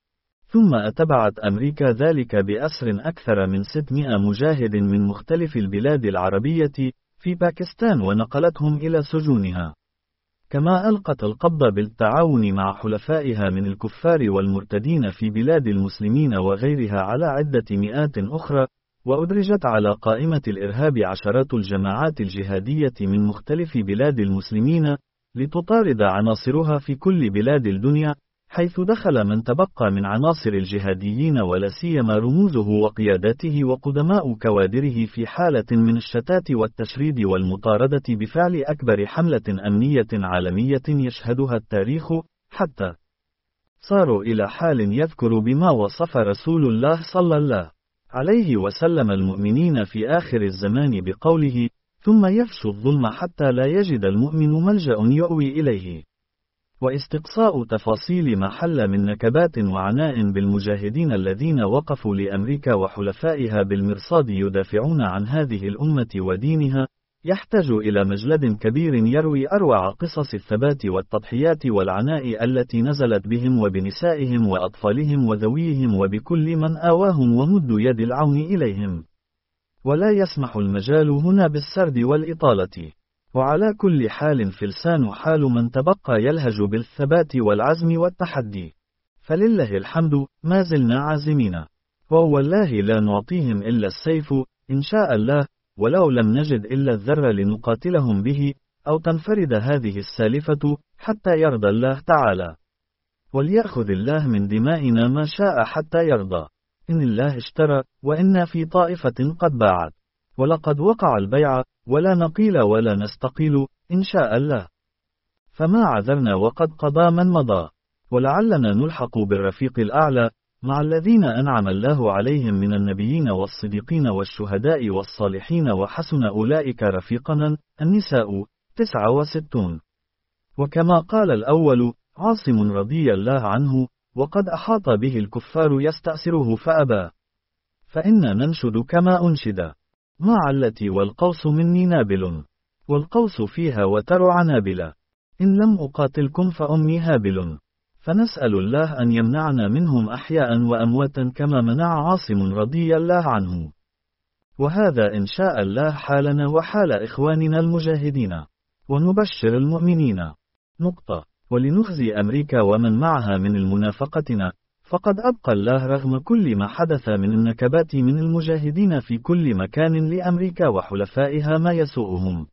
ثم أتبعت أمريكا ذلك بأسر أكثر من ستمائة مجاهد من مختلف البلاد العربية في باكستان ونقلتهم إلى سجونها، كما ألقت القبض بالتعاون مع حلفائها من الكفار والمرتدين في بلاد المسلمين وغيرها على عدة مئات أخرى، وأدرجت على قائمة الإرهاب عشرات الجماعات الجهادية من مختلف بلاد المسلمين، لتطارد عناصرها في كل بلاد الدنيا، حيث دخل من تبقى من عناصر الجهاديين ولا سيما رموزه وقياداته وقدماء كوادره في حالة من الشتات والتشريد والمطاردة بفعل أكبر حملة أمنية عالمية يشهدها التاريخ، حتى صاروا إلى حال يذكر بما وصف رسول الله صلى الله عليه وسلم المؤمنين في آخر الزمان بقوله: ثم يفشو الظلم حتى لا يجد المؤمن ملجأ يؤوي إليه. واستقصاء تفاصيل ما حل من نكبات وعناء بالمجاهدين الذين وقفوا لأمريكا وحلفائها بالمرصاد يدافعون عن هذه الأمة ودينها، يحتاج إلى مجلد كبير يروي أروع قصص الثبات والتضحيات والعناء التي نزلت بهم وبنسائهم وأطفالهم وذويهم وبكل من آواهم ومد يد العون إليهم. ولا يسمح المجال هنا بالسرد والإطالة. وعلى كل حال فلسان حال من تبقى يلهج بالثبات والعزم والتحدي. فلله الحمد، ما زلنا عازمين. ووالله لا نعطيهم إلا السيف إن شاء الله، ولو لم نجد إلا الذر لنقاتلهم به، أو تنفرد هذه السالفة حتى يرضى الله تعالى. وليأخذ الله من دمائنا ما شاء حتى يرضى. إن الله اشترى، وإنا في طائفة قد باعت. ولقد وقع البيع، ولا نقيل ولا نستقيل إن شاء الله. فما عذرنا وقد قضى من مضى. ولعلنا نلحق بالرفيق الأعلى مع الذين أنعم الله عليهم من النبيين والصديقين والشهداء والصالحين وحسن أولئك رفيقنا. النساء تسعة وستون. وكما قال الأول عاصم رضي الله عنه: وقد أحاط به الكفار يستأسره فأبى. فإنا ننشد كما أنشد: ما علتي والقوس مني نابل، والقوس فيها وتر عنابل، إن لم أقاتلكم فأمي هابل. فنسأل الله أن يمنعنا منهم أحياء وأمواتا كما منع عاصم رضي الله عنه. وهذا إن شاء الله حالنا وحال إخواننا المجاهدين. ونبشر المؤمنين. نقطة. ولنخزي أمريكا ومن معها من المنافقتنا، فقد أبقى الله رغم كل ما حدث من النكبات من المجاهدين في كل مكان لأمريكا وحلفائها ما يسوءهم.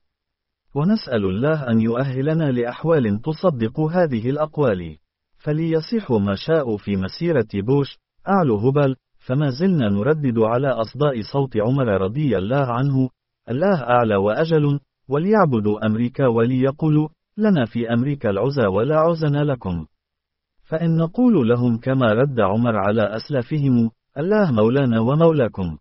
ونسأل الله أن يؤهلنا لأحوال تصدق هذه الأقوال. فليصيح ما شاء في مسيرة بوش أعلى هبل، فما زلنا نردد على أصداء صوت عمر رضي الله عنه: الله أعلى وأجل، وليعبدوا أمريكا وليقولوا لنا في أمريكا العزى ولا عزنا لكم. فإن نقول لهم كما رد عمر على أسلافهم: الله مولانا ومولاكم،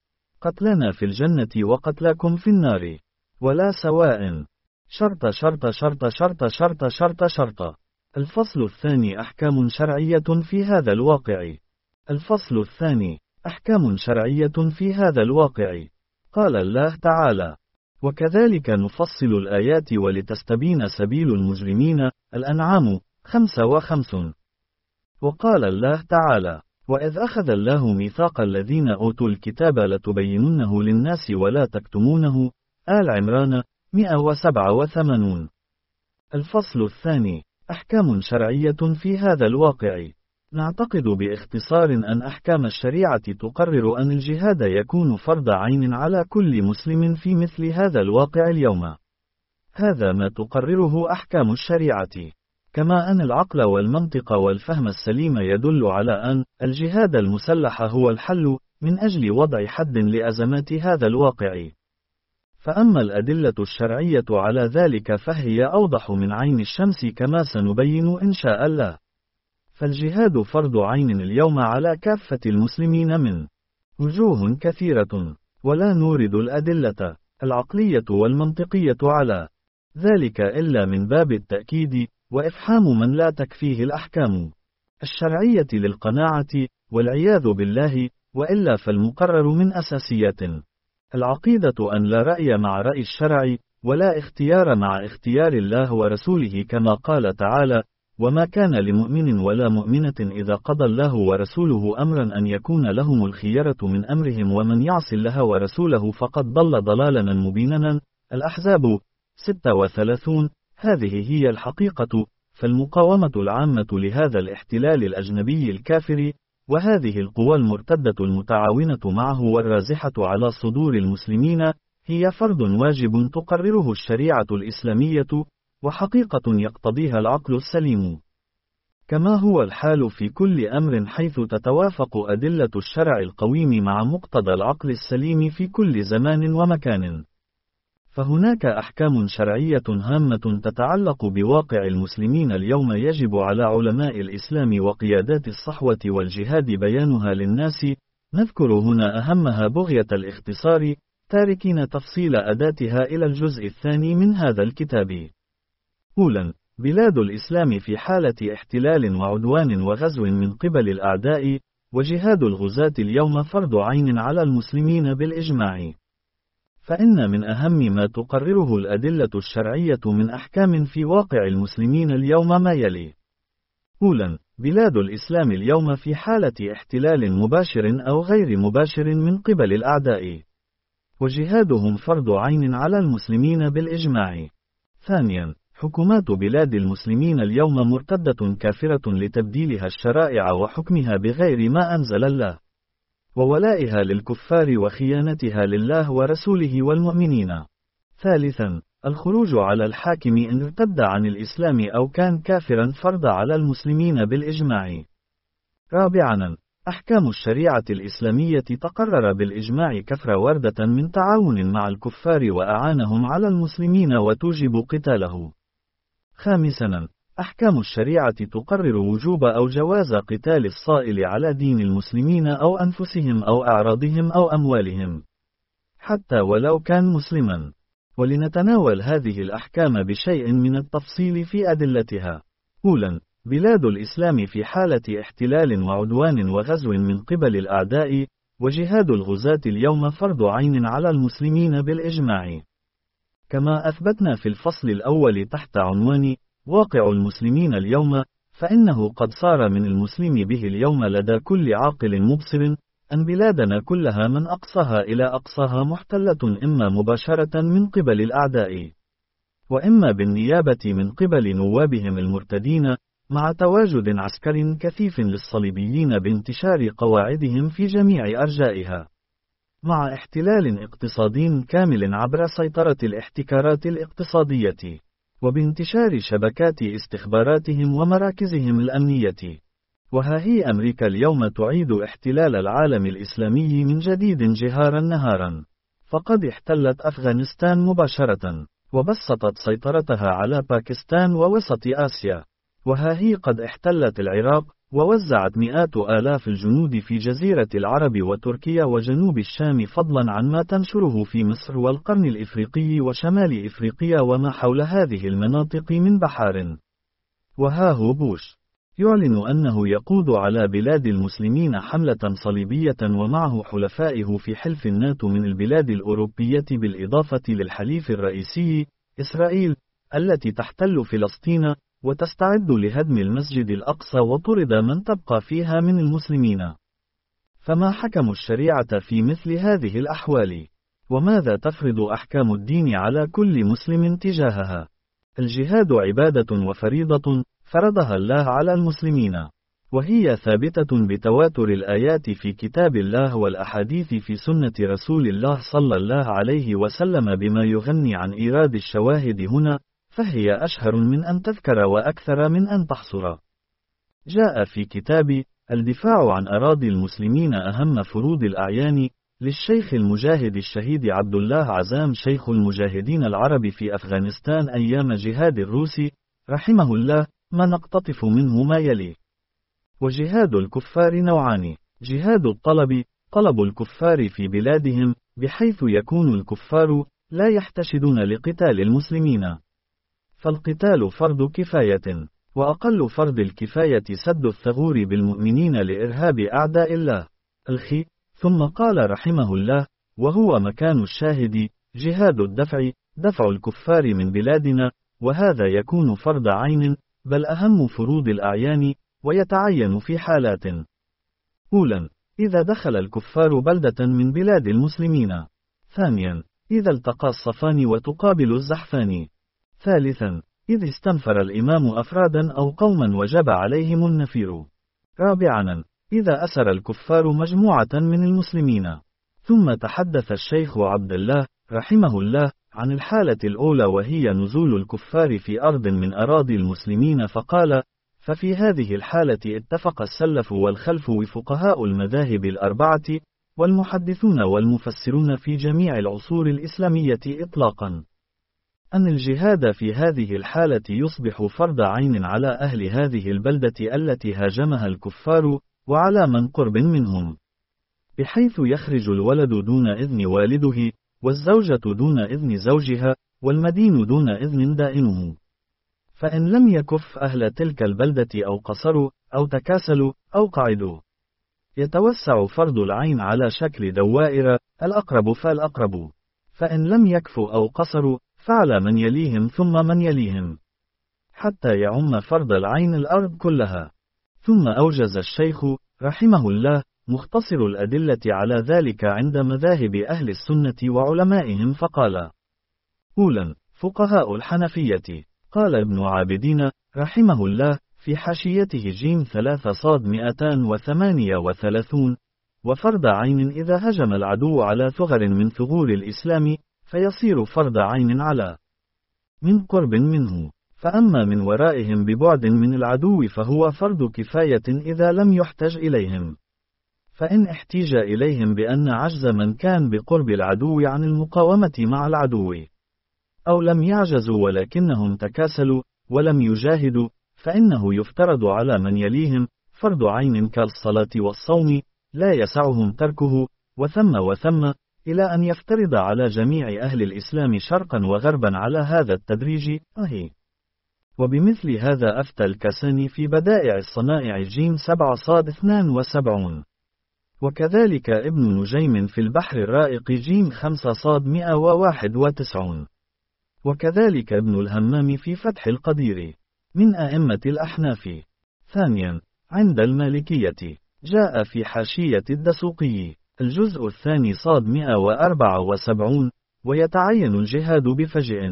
قتلنا في الجنة وقتلاكم في النار، ولا سواء. شرط شرط شرط شرط شرط شرط شرط. الفصل الثاني: أحكام شرعية في هذا الواقع. الفصل الثاني: أحكام شرعية في هذا الواقع. قال الله تعالى: وكذلك نفصل الآيات ولتستبين سبيل المجرمين. الأنعام خمسة وخمسون. وقال الله تعالى: وإذ أخذ الله ميثاق الذين أوتوا الكتاب لتبيننه للناس ولا تكتمونه. آل عمران مئة وسبعة وثمانون. الفصل الثاني: أحكام شرعية في هذا الواقع. نعتقد باختصار أن أحكام الشريعة تقرر أن الجهاد يكون فرض عين على كل مسلم في مثل هذا الواقع اليوم. هذا ما تقرره أحكام الشريعة. كما أن العقل والمنطق والفهم السليم يدل على أن الجهاد المسلح هو الحل من أجل وضع حد لأزمات هذا الواقع. فأما الأدلة الشرعية على ذلك فهي أوضح من عين الشمس كما سنبين إن شاء الله. فالجهاد فرض عين اليوم على كافة المسلمين من وجوه كثيرة، ولا نورد الأدلة العقلية والمنطقية على ذلك إلا من باب التأكيد وإفحام من لا تكفيه الأحكام الشرعية للقناعة والعياذ بالله، وإلا فالمقرر من أساسيات العقيدة أن لا رأي مع رأي الشرع، ولا اختيار مع اختيار الله ورسوله، كما قال تعالى: وما كان لمؤمن ولا مؤمنة إذا قضى الله ورسوله أمرا أن يكون لهم الخيرة من أمرهم ومن يعص الله ورسوله فقد ضل ضلالا مبينا. الأحزاب ستة وثلاثون. هذه هي الحقيقة. فالمقاومة العامة لهذا الاحتلال الأجنبي الكافر، وهذه القوى المرتدة المتعاونة معه والرازحة على صدور المسلمين، هي فرض واجب تقرره الشريعة الإسلامية، وحقيقة يقتضيها العقل السليم. كما هو الحال في كل أمر حيث تتوافق أدلة الشرع القويم مع مقتضى العقل السليم في كل زمان ومكان. فهناك أحكام شرعية هامة تتعلق بواقع المسلمين اليوم يجب على علماء الإسلام وقيادات الصحوة والجهاد بيانها للناس، نذكر هنا أهمها بغية الاختصار، تاركين تفصيل أداتها إلى الجزء الثاني من هذا الكتاب. أولاً، بلاد الإسلام في حالة احتلال وعدوان وغزو من قبل الأعداء، وجهاد الغزاة اليوم فرض عين على المسلمين بالإجماع. فإن من أهم ما تقرره الأدلة الشرعية من أحكام في واقع المسلمين اليوم ما يلي. أولاً، بلاد الإسلام اليوم في حالة احتلال مباشر أو غير مباشر من قبل الأعداء، وجهادهم فرض عين على المسلمين بالإجماع. ثانياً، حكومات بلاد المسلمين اليوم مرتدة كافرة لتبديلها الشرائع وحكمها بغير ما أنزل الله، وولائها للكفار وخيانتها لله ورسوله والمؤمنين. ثالثاً، الخروج على الحاكم إن ارتد عن الإسلام أو كان كافراً فرض على المسلمين بالإجماع. رابعاً، أحكام الشريعة الإسلامية تقرر بالإجماع كفر وردة من تعاون مع الكفار وأعانهم على المسلمين وتوجب قتاله. خامساً، أحكام الشريعة تقرر وجوب أو جواز قتال الصائل على دين المسلمين أو أنفسهم أو أعراضهم أو أموالهم، حتى ولو كان مسلماً. ولنتناول هذه الأحكام بشيء من التفصيل في أدلتها. أولاً، بلاد الإسلام في حالة احتلال وعدوان وغزو من قبل الأعداء، وجهاد الغزاة اليوم فرض عين على المسلمين بالإجماع. كما أثبتنا في الفصل الأول تحت عنوان واقع المسلمين اليوم، فإنه قد صار من المسلم به اليوم لدى كل عاقل مبصر أن بلادنا كلها من أقصاها إلى أقصاها محتلة إما مباشرة من قبل الأعداء، وإما بالنيابة من قبل نوابهم المرتدين، مع تواجد عسكر كثيف للصليبيين بانتشار قواعدهم في جميع أرجائها، مع احتلال اقتصادي كامل عبر سيطرة الاحتكارات الاقتصادية، وبانتشار شبكات استخباراتهم ومراكزهم الأمنية. وها هي أمريكا اليوم تعيد احتلال العالم الإسلامي من جديد جهارا نهارا، فقد احتلت أفغانستان مباشرة، وبسطت سيطرتها على باكستان ووسط آسيا. وها هي قد احتلت العراق، ووزعت مئات آلاف الجنود في جزيرة العرب وتركيا وجنوب الشام، فضلا عن ما تنشره في مصر والقرن الإفريقي وشمال إفريقيا وما حول هذه المناطق من بحار. وها هو بوش يعلن أنه يقود على بلاد المسلمين حملة صليبية ومعه حلفائه في حلف الناتو من البلاد الأوروبية، بالإضافة للحليف الرئيسي إسرائيل التي تحتل فلسطين وتستعد لهدم المسجد الأقصى وطرد من تبقى فيها من المسلمين. فما حكم الشريعة في مثل هذه الأحوال؟ وماذا تفرض أحكام الدين على كل مسلم تجاهها؟ الجهاد عبادة وفريضة فرضها الله على المسلمين، وهي ثابتة بتواتر الآيات في كتاب الله والأحاديث في سنة رسول الله صلى الله عليه وسلم بما يغني عن إيراد الشواهد هنا، فهي أشهر من أن تذكر وأكثر من أن تحصر. جاء في كتاب الدفاع عن أراضي المسلمين أهم فروض الأعيان للشيخ المجاهد الشهيد عبد الله عزام شيخ المجاهدين العرب في أفغانستان أيام جهاد الروس رحمه الله، ما نقتطف منه ما يلي. وجهاد الكفار نوعان: جهاد الطلب، طلب الكفار في بلادهم بحيث يكون الكفار لا يحتشدون لقتال المسلمين، فالقتال فرض كفاية، وأقل فرض الكفاية سد الثغور بالمؤمنين لإرهاب أعداء الله. الخي. ثم قال رحمه الله: وهو مكان الشاهد جهاد الدفع، دفع الكفار من بلادنا، وهذا يكون فرض عين، بل أهم فروض الأعيان، ويتعين في حالات: أولاً، إذا دخل الكفار بلدة من بلاد المسلمين. ثانياً، إذا التقى الصفان وتقابل الزحفان. ثالثاً، إذ استنفر الإمام أفرادا أو قوما وجب عليهم النفير. رابعاً، إذا أسر الكفار مجموعة من المسلمين. ثم تحدث الشيخ عبد الله رحمه الله عن الحالة الأولى، وهي نزول الكفار في أرض من أراضي المسلمين، فقال: ففي هذه الحالة اتفق السلف والخلف وفقهاء المذاهب الأربعة والمحدثون والمفسرون في جميع العصور الإسلامية إطلاقا أن الجهاد في هذه الحالة يصبح فرض عين على أهل هذه البلدة التي هاجمها الكفار وعلى من قرب منهم، بحيث يخرج الولد دون إذن والده، والزوجة دون إذن زوجها، والمدين دون إذن دائنه. فإن لم يكف أهل تلك البلدة أو قصروا أو تكاسلوا أو قعدوا، يتوسع فرض العين على شكل دوائر، الأقرب فالأقرب، فإن لم يكفوا أو قصروا فعلى من يليهم ثم من يليهم، حتى يعم فرض العين الأرض كلها. ثم أوجز الشيخ رحمه الله مختصر الأدلة على ذلك عند مذاهب أهل السنة وعلمائهم، فقال: أولا، فقهاء الحنفية. قال ابن عابدين رحمه الله في حاشيته جيم ثلاث صاد مئتان وثمانية وثلاثون: وفرض عين إذا هجم العدو على ثغر من ثغور الإسلام فيصير فرض عين على من قرب منه، فأما من ورائهم ببعد من العدو فهو فرض كفاية إذا لم يحتج إليهم، فإن احتيج إليهم بأن عجز من كان بقرب العدو عن المقاومة مع العدو، أو لم يعجزوا ولكنهم تكاسلوا ولم يجاهدوا، فإنه يفترض على من يليهم فرض عين كالصلاة والصوم لا يسعهم تركه، وثم وثم إلى أن يفترض على جميع أهل الإسلام شرقا وغربا على هذا التدريج. أهي. وبمثل هذا أفتى الكساني في بدائع الصنائع جيم سبع صاد اثنان وسبعون، وكذلك ابن نجيم في البحر الرائق جيم خمس صاد مئة وواحد وتسعون، وكذلك ابن الهمام في فتح القدير من أئمة الأحناف. ثانيا، عند المالكية جاء في حاشية الدسوقي الجزء الثاني صاد مئة وأربعة وسبعون: ويتعين الجهاد بفجئ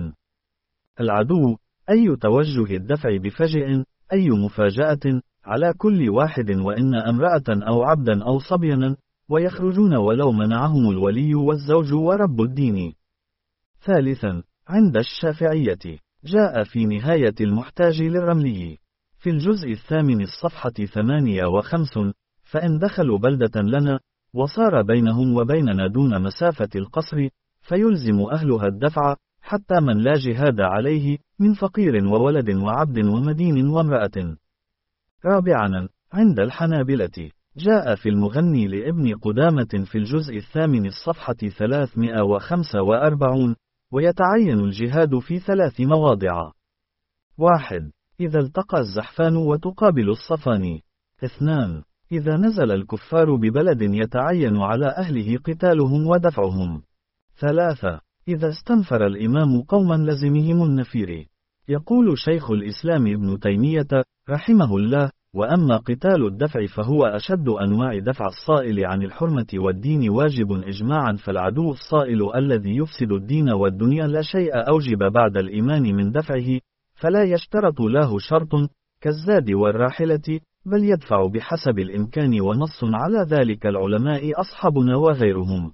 العدو، أي توجه الدفع بفجئ، أي مفاجأة، على كل واحد وإن امرأة أو عبدا أو صبيانا، ويخرجون ولو منعهم الولي والزوج ورب الدين. ثالثا، عند الشافعية جاء في نهاية المحتاج للرملي في الجزء الثامن الصفحة ثمانية وخمسون: فإن دخلوا بلدة لنا وصار بينهم وبيننا دون مسافة القصر فيلزم أهلها الدفع حتى من لا جهاد عليه من فقير وولد وعبد ومدين وامرأة. رابعا، عند الحنابلة جاء في المغني لابن قدامة في الجزء الثامن الصفحة ثلاثمائة وخمسة وأربعين: ويتعين الجهاد في ثلاث مواضع: واحد، إذا التقى الزحفان وتقابل الصفان. اثنان، إذا نزل الكفار ببلد يتعين على أهله قتالهم ودفعهم. ثلاثة، إذا استنفر الإمام قوما لزمهم النفير. يقول شيخ الإسلام ابن تيمية رحمه الله: وأما قتال الدفع فهو أشد أنواع دفع الصائل عن الحرمة والدين واجب إجماعا، فالعدو الصائل الذي يفسد الدين والدنيا لا شيء أوجب بعد الإيمان من دفعه، فلا يشترط له شرط كالزاد والراحلة، بل يدفع بحسب الإمكان، ونص على ذلك العلماء أصحابنا وغيرهم.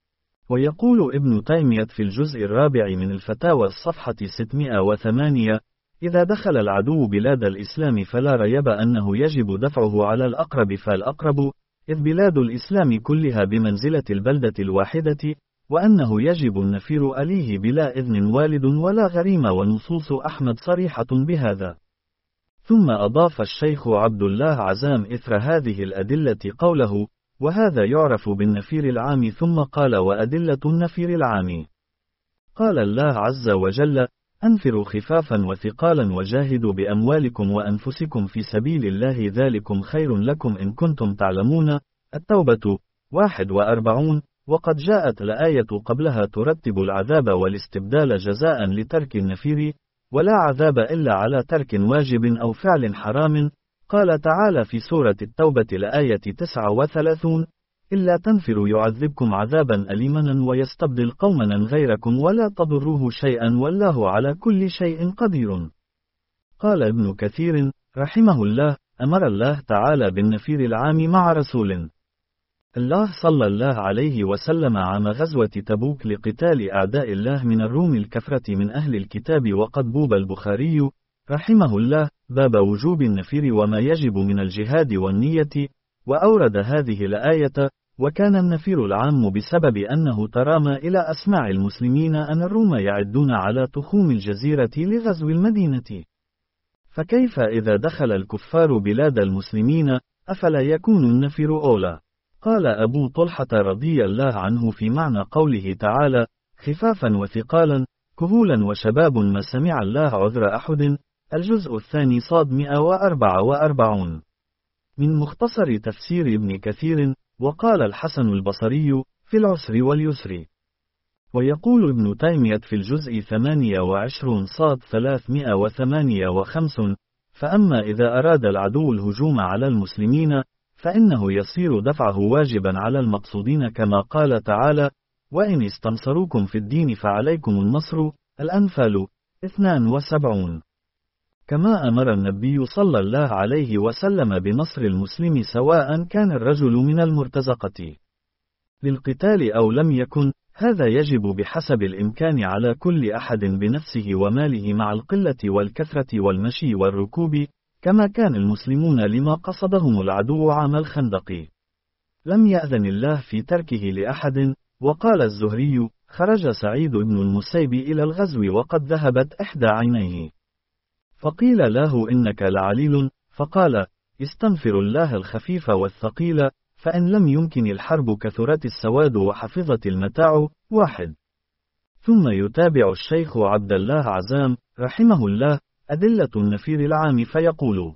ويقول ابن تيمية في الجزء الرابع من الفتاوى الصفحة ستمائة وثمانية: إذا دخل العدو بلاد الإسلام فلا ريب أنه يجب دفعه على الأقرب فالأقرب، إذ بلاد الإسلام كلها بمنزلة البلدة الواحدة، وأنه يجب النفير أليه بلا إذن والد ولا غريم، ونصوص أحمد صريحة بهذا. ثم أضاف الشيخ عبد الله عزام إثر هذه الأدلة قوله: وهذا يعرف بالنفير العام، ثم قال: وأدلة النفير العام. قال الله عز وجل: أنفروا خفافا وثقالا وجاهدوا بأموالكم وأنفسكم في سبيل الله ذلكم خير لكم إن كنتم تعلمون. التوبة واحد وأربعون. وقد جاءت الآية قبلها ترتب العذاب والاستبدال جزاء لترك النفير، ولا عذاب إلا على ترك واجب أو فعل حرام. قال تعالى في سورة التوبة الآية تسعة وثلاثون: إلا تنفروا يعذبكم عذابا أليما ويستبدل قوما غيركم ولا تضروه شيئا والله على كل شيء قدير. قال ابن كثير رحمه الله: أمر الله تعالى بالنفير العام مع رسول الله صلى الله عليه وسلم عام غزوة تبوك لقتال أعداء الله من الروم الكفرة من أهل الكتاب. وقد بوب البخاري رحمه الله باب وجوب النفير وما يجب من الجهاد والنية، وأورد هذه الآية: وكان النفير العام بسبب أنه ترام إلى أسماع المسلمين أن الروم يعدون على تخوم الجزيرة لغزو المدينة. فكيف إذا دخل الكفار بلاد المسلمين؟ أفلا يكون النفير أولى؟ قال أبو طلحة رضي الله عنه في معنى قوله تعالى: خفافا وثقالا كهولا وشباب ما سمع الله عذر أحد، الجزء الثاني صاد مئة وأربعة وأربعين، من مختصر تفسير ابن كثير. وقال الحسن البصري في العسر واليسر. ويقول ابن تيمية في الجزء ثمانية وعشرين صاد ثلاثمائة وثمانية وخمسين: فأما إذا أراد العدو الهجوم على المسلمين فإنه يصير دفعه واجبا على المقصودين، كما قال تعالى: وإن استنصروكم في الدين فعليكم النصر، الأنفال اثنان وسبعون. كما أمر النبي صلى الله عليه وسلم بنصر المسلم سواء كان الرجل من المرتزقة للقتال أو لم يكن، هذا يجب بحسب الإمكان على كل أحد بنفسه وماله مع القلة والكثرة والمشي والركوب، كما كان المسلمون لما قصدهم العدو عام الخندق. لم يأذن الله في تركه لأحد. وقال الزهري: خرج سعيد بن المسيب إلى الغزو وقد ذهبت إحدى عينيه، فقيل له: إنك لعليل، فقال: استنفر الله الخفيف والثقيل، فإن لم يمكن الحرب كثرت السواد وحفظت المتاع. واحد. ثم يتابع الشيخ عبد الله عزام رحمه الله أدلة النفير العام فيقول: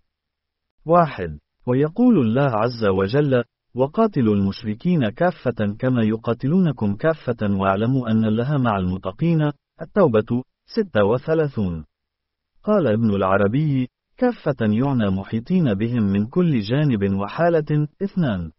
واحد. ويقول الله عز وجل: وقاتلوا المشركين كافة كما يقاتلونكم كافة واعلموا أن الله مع المتقين. التوبة ستة وثلاثون. قال ابن العربي: كافة يعنى محيطين بهم من كل جانب وحالة. اثنان.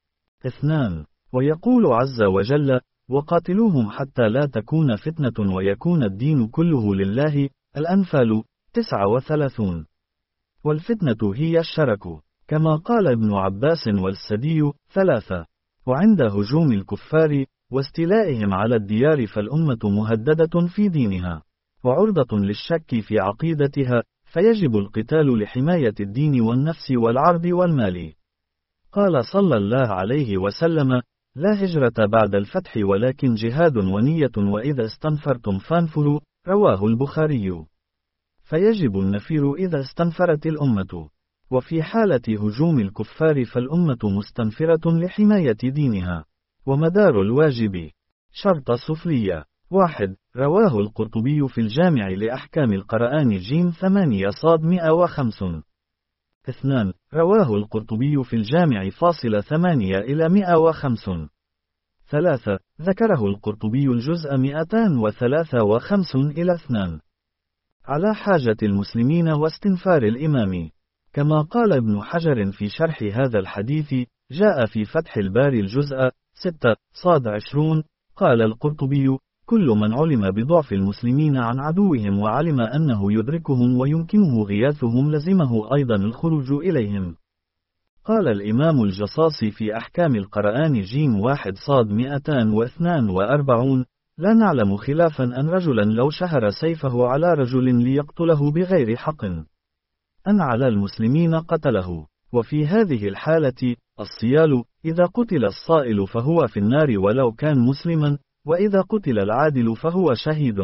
اثنان. ويقول عز وجل: وقاتلوهم حتى لا تكون فتنة ويكون الدين كله لله. الأنفال تسعة وثلاثون. والفتنة هي الشرك، كما قال ابن عباس والسدي. ثلاثة. وعند هجوم الكفار واستيلائهم على الديار فالأمة مهددة في دينها وعرضة للشك في عقيدتها، فيجب القتال لحماية الدين والنفس والعرض والمال. قال صلى الله عليه وسلم: لا هجرة بعد الفتح ولكن جهاد ونية، وإذا استنفرتم فانفروا. رواه البخاري. فيجب النفير إذا استنفرت الأمة. وفي حالة هجوم الكفار فالأمة مستنفرة لحماية دينها. ومدار الواجب شرط سفلية. واحد. رواه القرطبي في الجامع لأحكام القرآن جيم ثمانية صاد مئة وخمسون. اثنان. رواه القرطبي في الجامع فاصل ثمانية إلى مئة وخمسون. ثلاثة. ذكره القرطبي الجزء مئتان وثلاثة وخمسون إلى اثنان. على حاجة المسلمين واستنفار الإمام. كما قال ابن حجر في شرح هذا الحديث: جاء في فتح الباري الجزء ستة صاد عشرون. قال القرطبي: كل من علم بضعف المسلمين عن عدوهم وعلم أنه يدركهم ويمكنه غياثهم لزمه أيضا الخروج إليهم. قال الإمام الجصاصي في أحكام القرآن جيم واحد صاد مئتان واثنان وأربعون: لا نعلم خلافا أن رجلا لو شهر سيفه على رجل ليقتله بغير حق أن على المسلمين قتله. وفي هذه الحالة الصيال: إذا قتل الصائل فهو في النار ولو كان مسلما، وإذا قتل العادل فهو شهيد.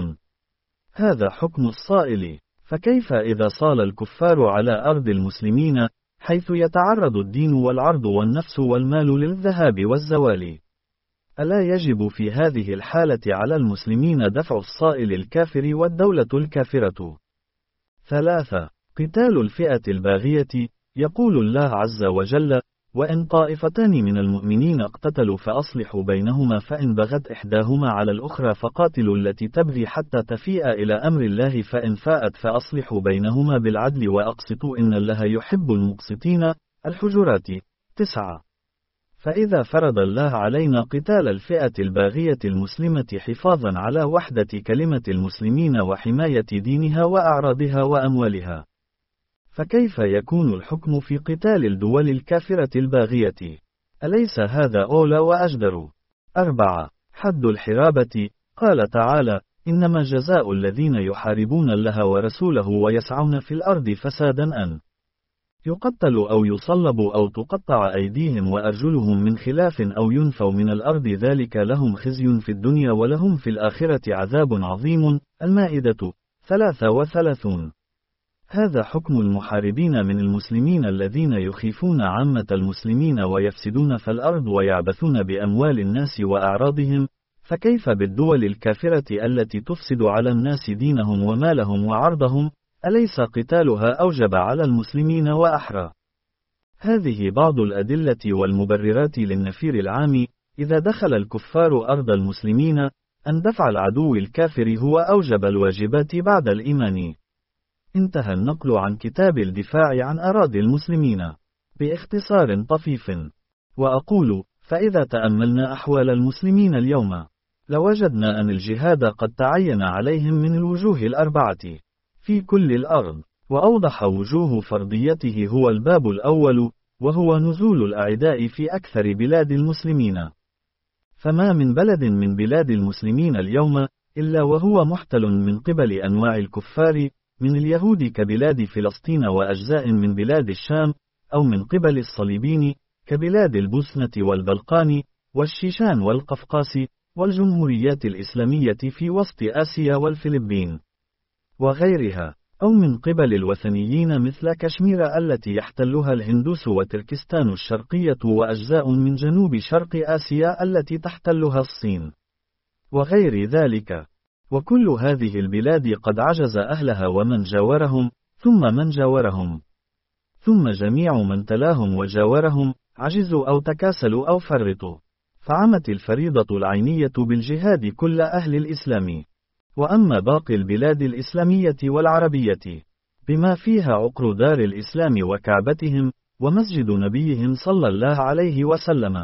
هذا حكم الصائل. فكيف إذا صال الكفار على أرض المسلمين حيث يتعرض الدين والعرض والنفس والمال للذهاب والزوال؟ ألا يجب في هذه الحالة على المسلمين دفع الصائل الكافر والدولة الكافرة؟ ثلاثة. قتال الفئة الباغية. يقول الله عز وجل: وإن طائفتان من المؤمنين اقتتلوا فأصلحوا بينهما، فإن بغت إحداهما على الأخرى فقاتلوا التي تبغي حتى تفيء إلى أمر الله، فإن فاءت فأصلحوا بينهما بالعدل وأقسطوا إن الله يحب المقسطين. الحجرات تسعة. فإذا فرض الله علينا قتال الفئة الباغية المسلمة حفاظا على وحدة كلمة المسلمين وحماية دينها وأعراضها وأموالها، فكيف يكون الحكم في قتال الدول الكافرة الباغية؟ أليس هذا أولى وأجدر؟ أربعة. حد الحرابة. قال تعالى: إنما جزاء الذين يحاربون الله ورسوله ويسعون في الأرض فسادا أن يقتلوا أو يصلبوا أو تقطع أيديهم وأرجلهم من خلاف أو ينفوا من الأرض ذلك لهم خزي في الدنيا ولهم في الآخرة عذاب عظيم. المائدة ثلاثة وثلاثون. هذا حكم المحاربين من المسلمين الذين يخيفون عامة المسلمين ويفسدون في الأرض ويعبثون بأموال الناس وأعراضهم، فكيف بالدول الكافرة التي تفسد على الناس دينهم ومالهم وعرضهم؟ أليس قتالها أوجب على المسلمين وأحرى؟ هذه بعض الأدلة والمبررات للنفير العام إذا دخل الكفار أرض المسلمين، أن دفع العدو الكافر هو أوجب الواجبات بعد الإيمان. انتهى النقل عن كتاب الدفاع عن أراضي المسلمين باختصار طفيف. وأقول، فإذا تأملنا أحوال المسلمين اليوم، لوجدنا أن الجهاد قد تعين عليهم من الوجوه الأربعة في كل الأرض، وأوضح وجوه فرضيته هو الباب الأول، وهو نزول الأعداء في أكثر بلاد المسلمين. فما من بلد من بلاد المسلمين اليوم إلا وهو محتل من قبل أنواع الكفار، من اليهود كبلاد فلسطين وأجزاء من بلاد الشام، أو من قبل الصليبين كبلاد البوسنة والبلقان والشيشان والقفقاس والجمهوريات الإسلامية في وسط آسيا والفلبين وغيرها، أو من قبل الوثنيين مثل كشمير التي يحتلها الهندوس وتركستان الشرقية وأجزاء من جنوب شرق آسيا التي تحتلها الصين وغير ذلك. وكل هذه البلاد قد عجز أهلها ومن جاورهم، ثم من جاورهم، ثم جميع من تلاهم وجاورهم، عجزوا أو تكاسلوا أو فرطوا، فعمت الفريضة العينية بالجهاد كل أهل الإسلام. وأما باقي البلاد الإسلامية والعربية بما فيها عقر دار الإسلام وكعبتهم ومسجد نبيهم صلى الله عليه وسلم،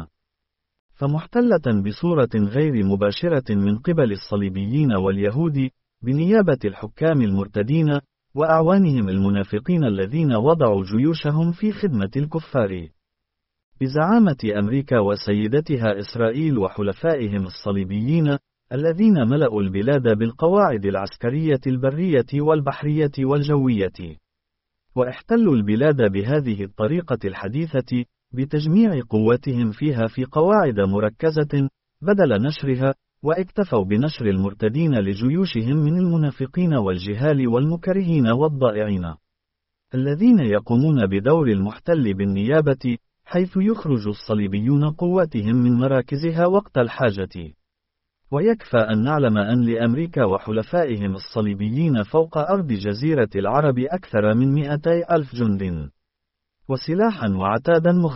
فمحتلة بصورة غير مباشرة من قبل الصليبيين واليهود بنيابة الحكام المرتدين وأعوانهم المنافقين الذين وضعوا جيوشهم في خدمة الكفار بزعامة أمريكا وسيدتها إسرائيل وحلفائهم الصليبيين الذين ملأوا البلاد بالقواعد العسكرية البرية والبحرية والجوية، واحتلوا البلاد بهذه الطريقة الحديثة بتجميع قوتهم فيها في قواعد مركزة بدل نشرها، واكتفوا بنشر المرتدين لجيوشهم من المنافقين والجهال والمكرهين والضائعين الذين يقومون بدور المحتل بالنيابة، حيث يخرج الصليبيون قواتهم من مراكزها وقت الحاجة. ويكفى أن نعلم أن لأمريكا وحلفائهم الصليبيين فوق أرض جزيرة العرب أكثر من مئتي ألف جند وسلاحا وعتادا مختلفا.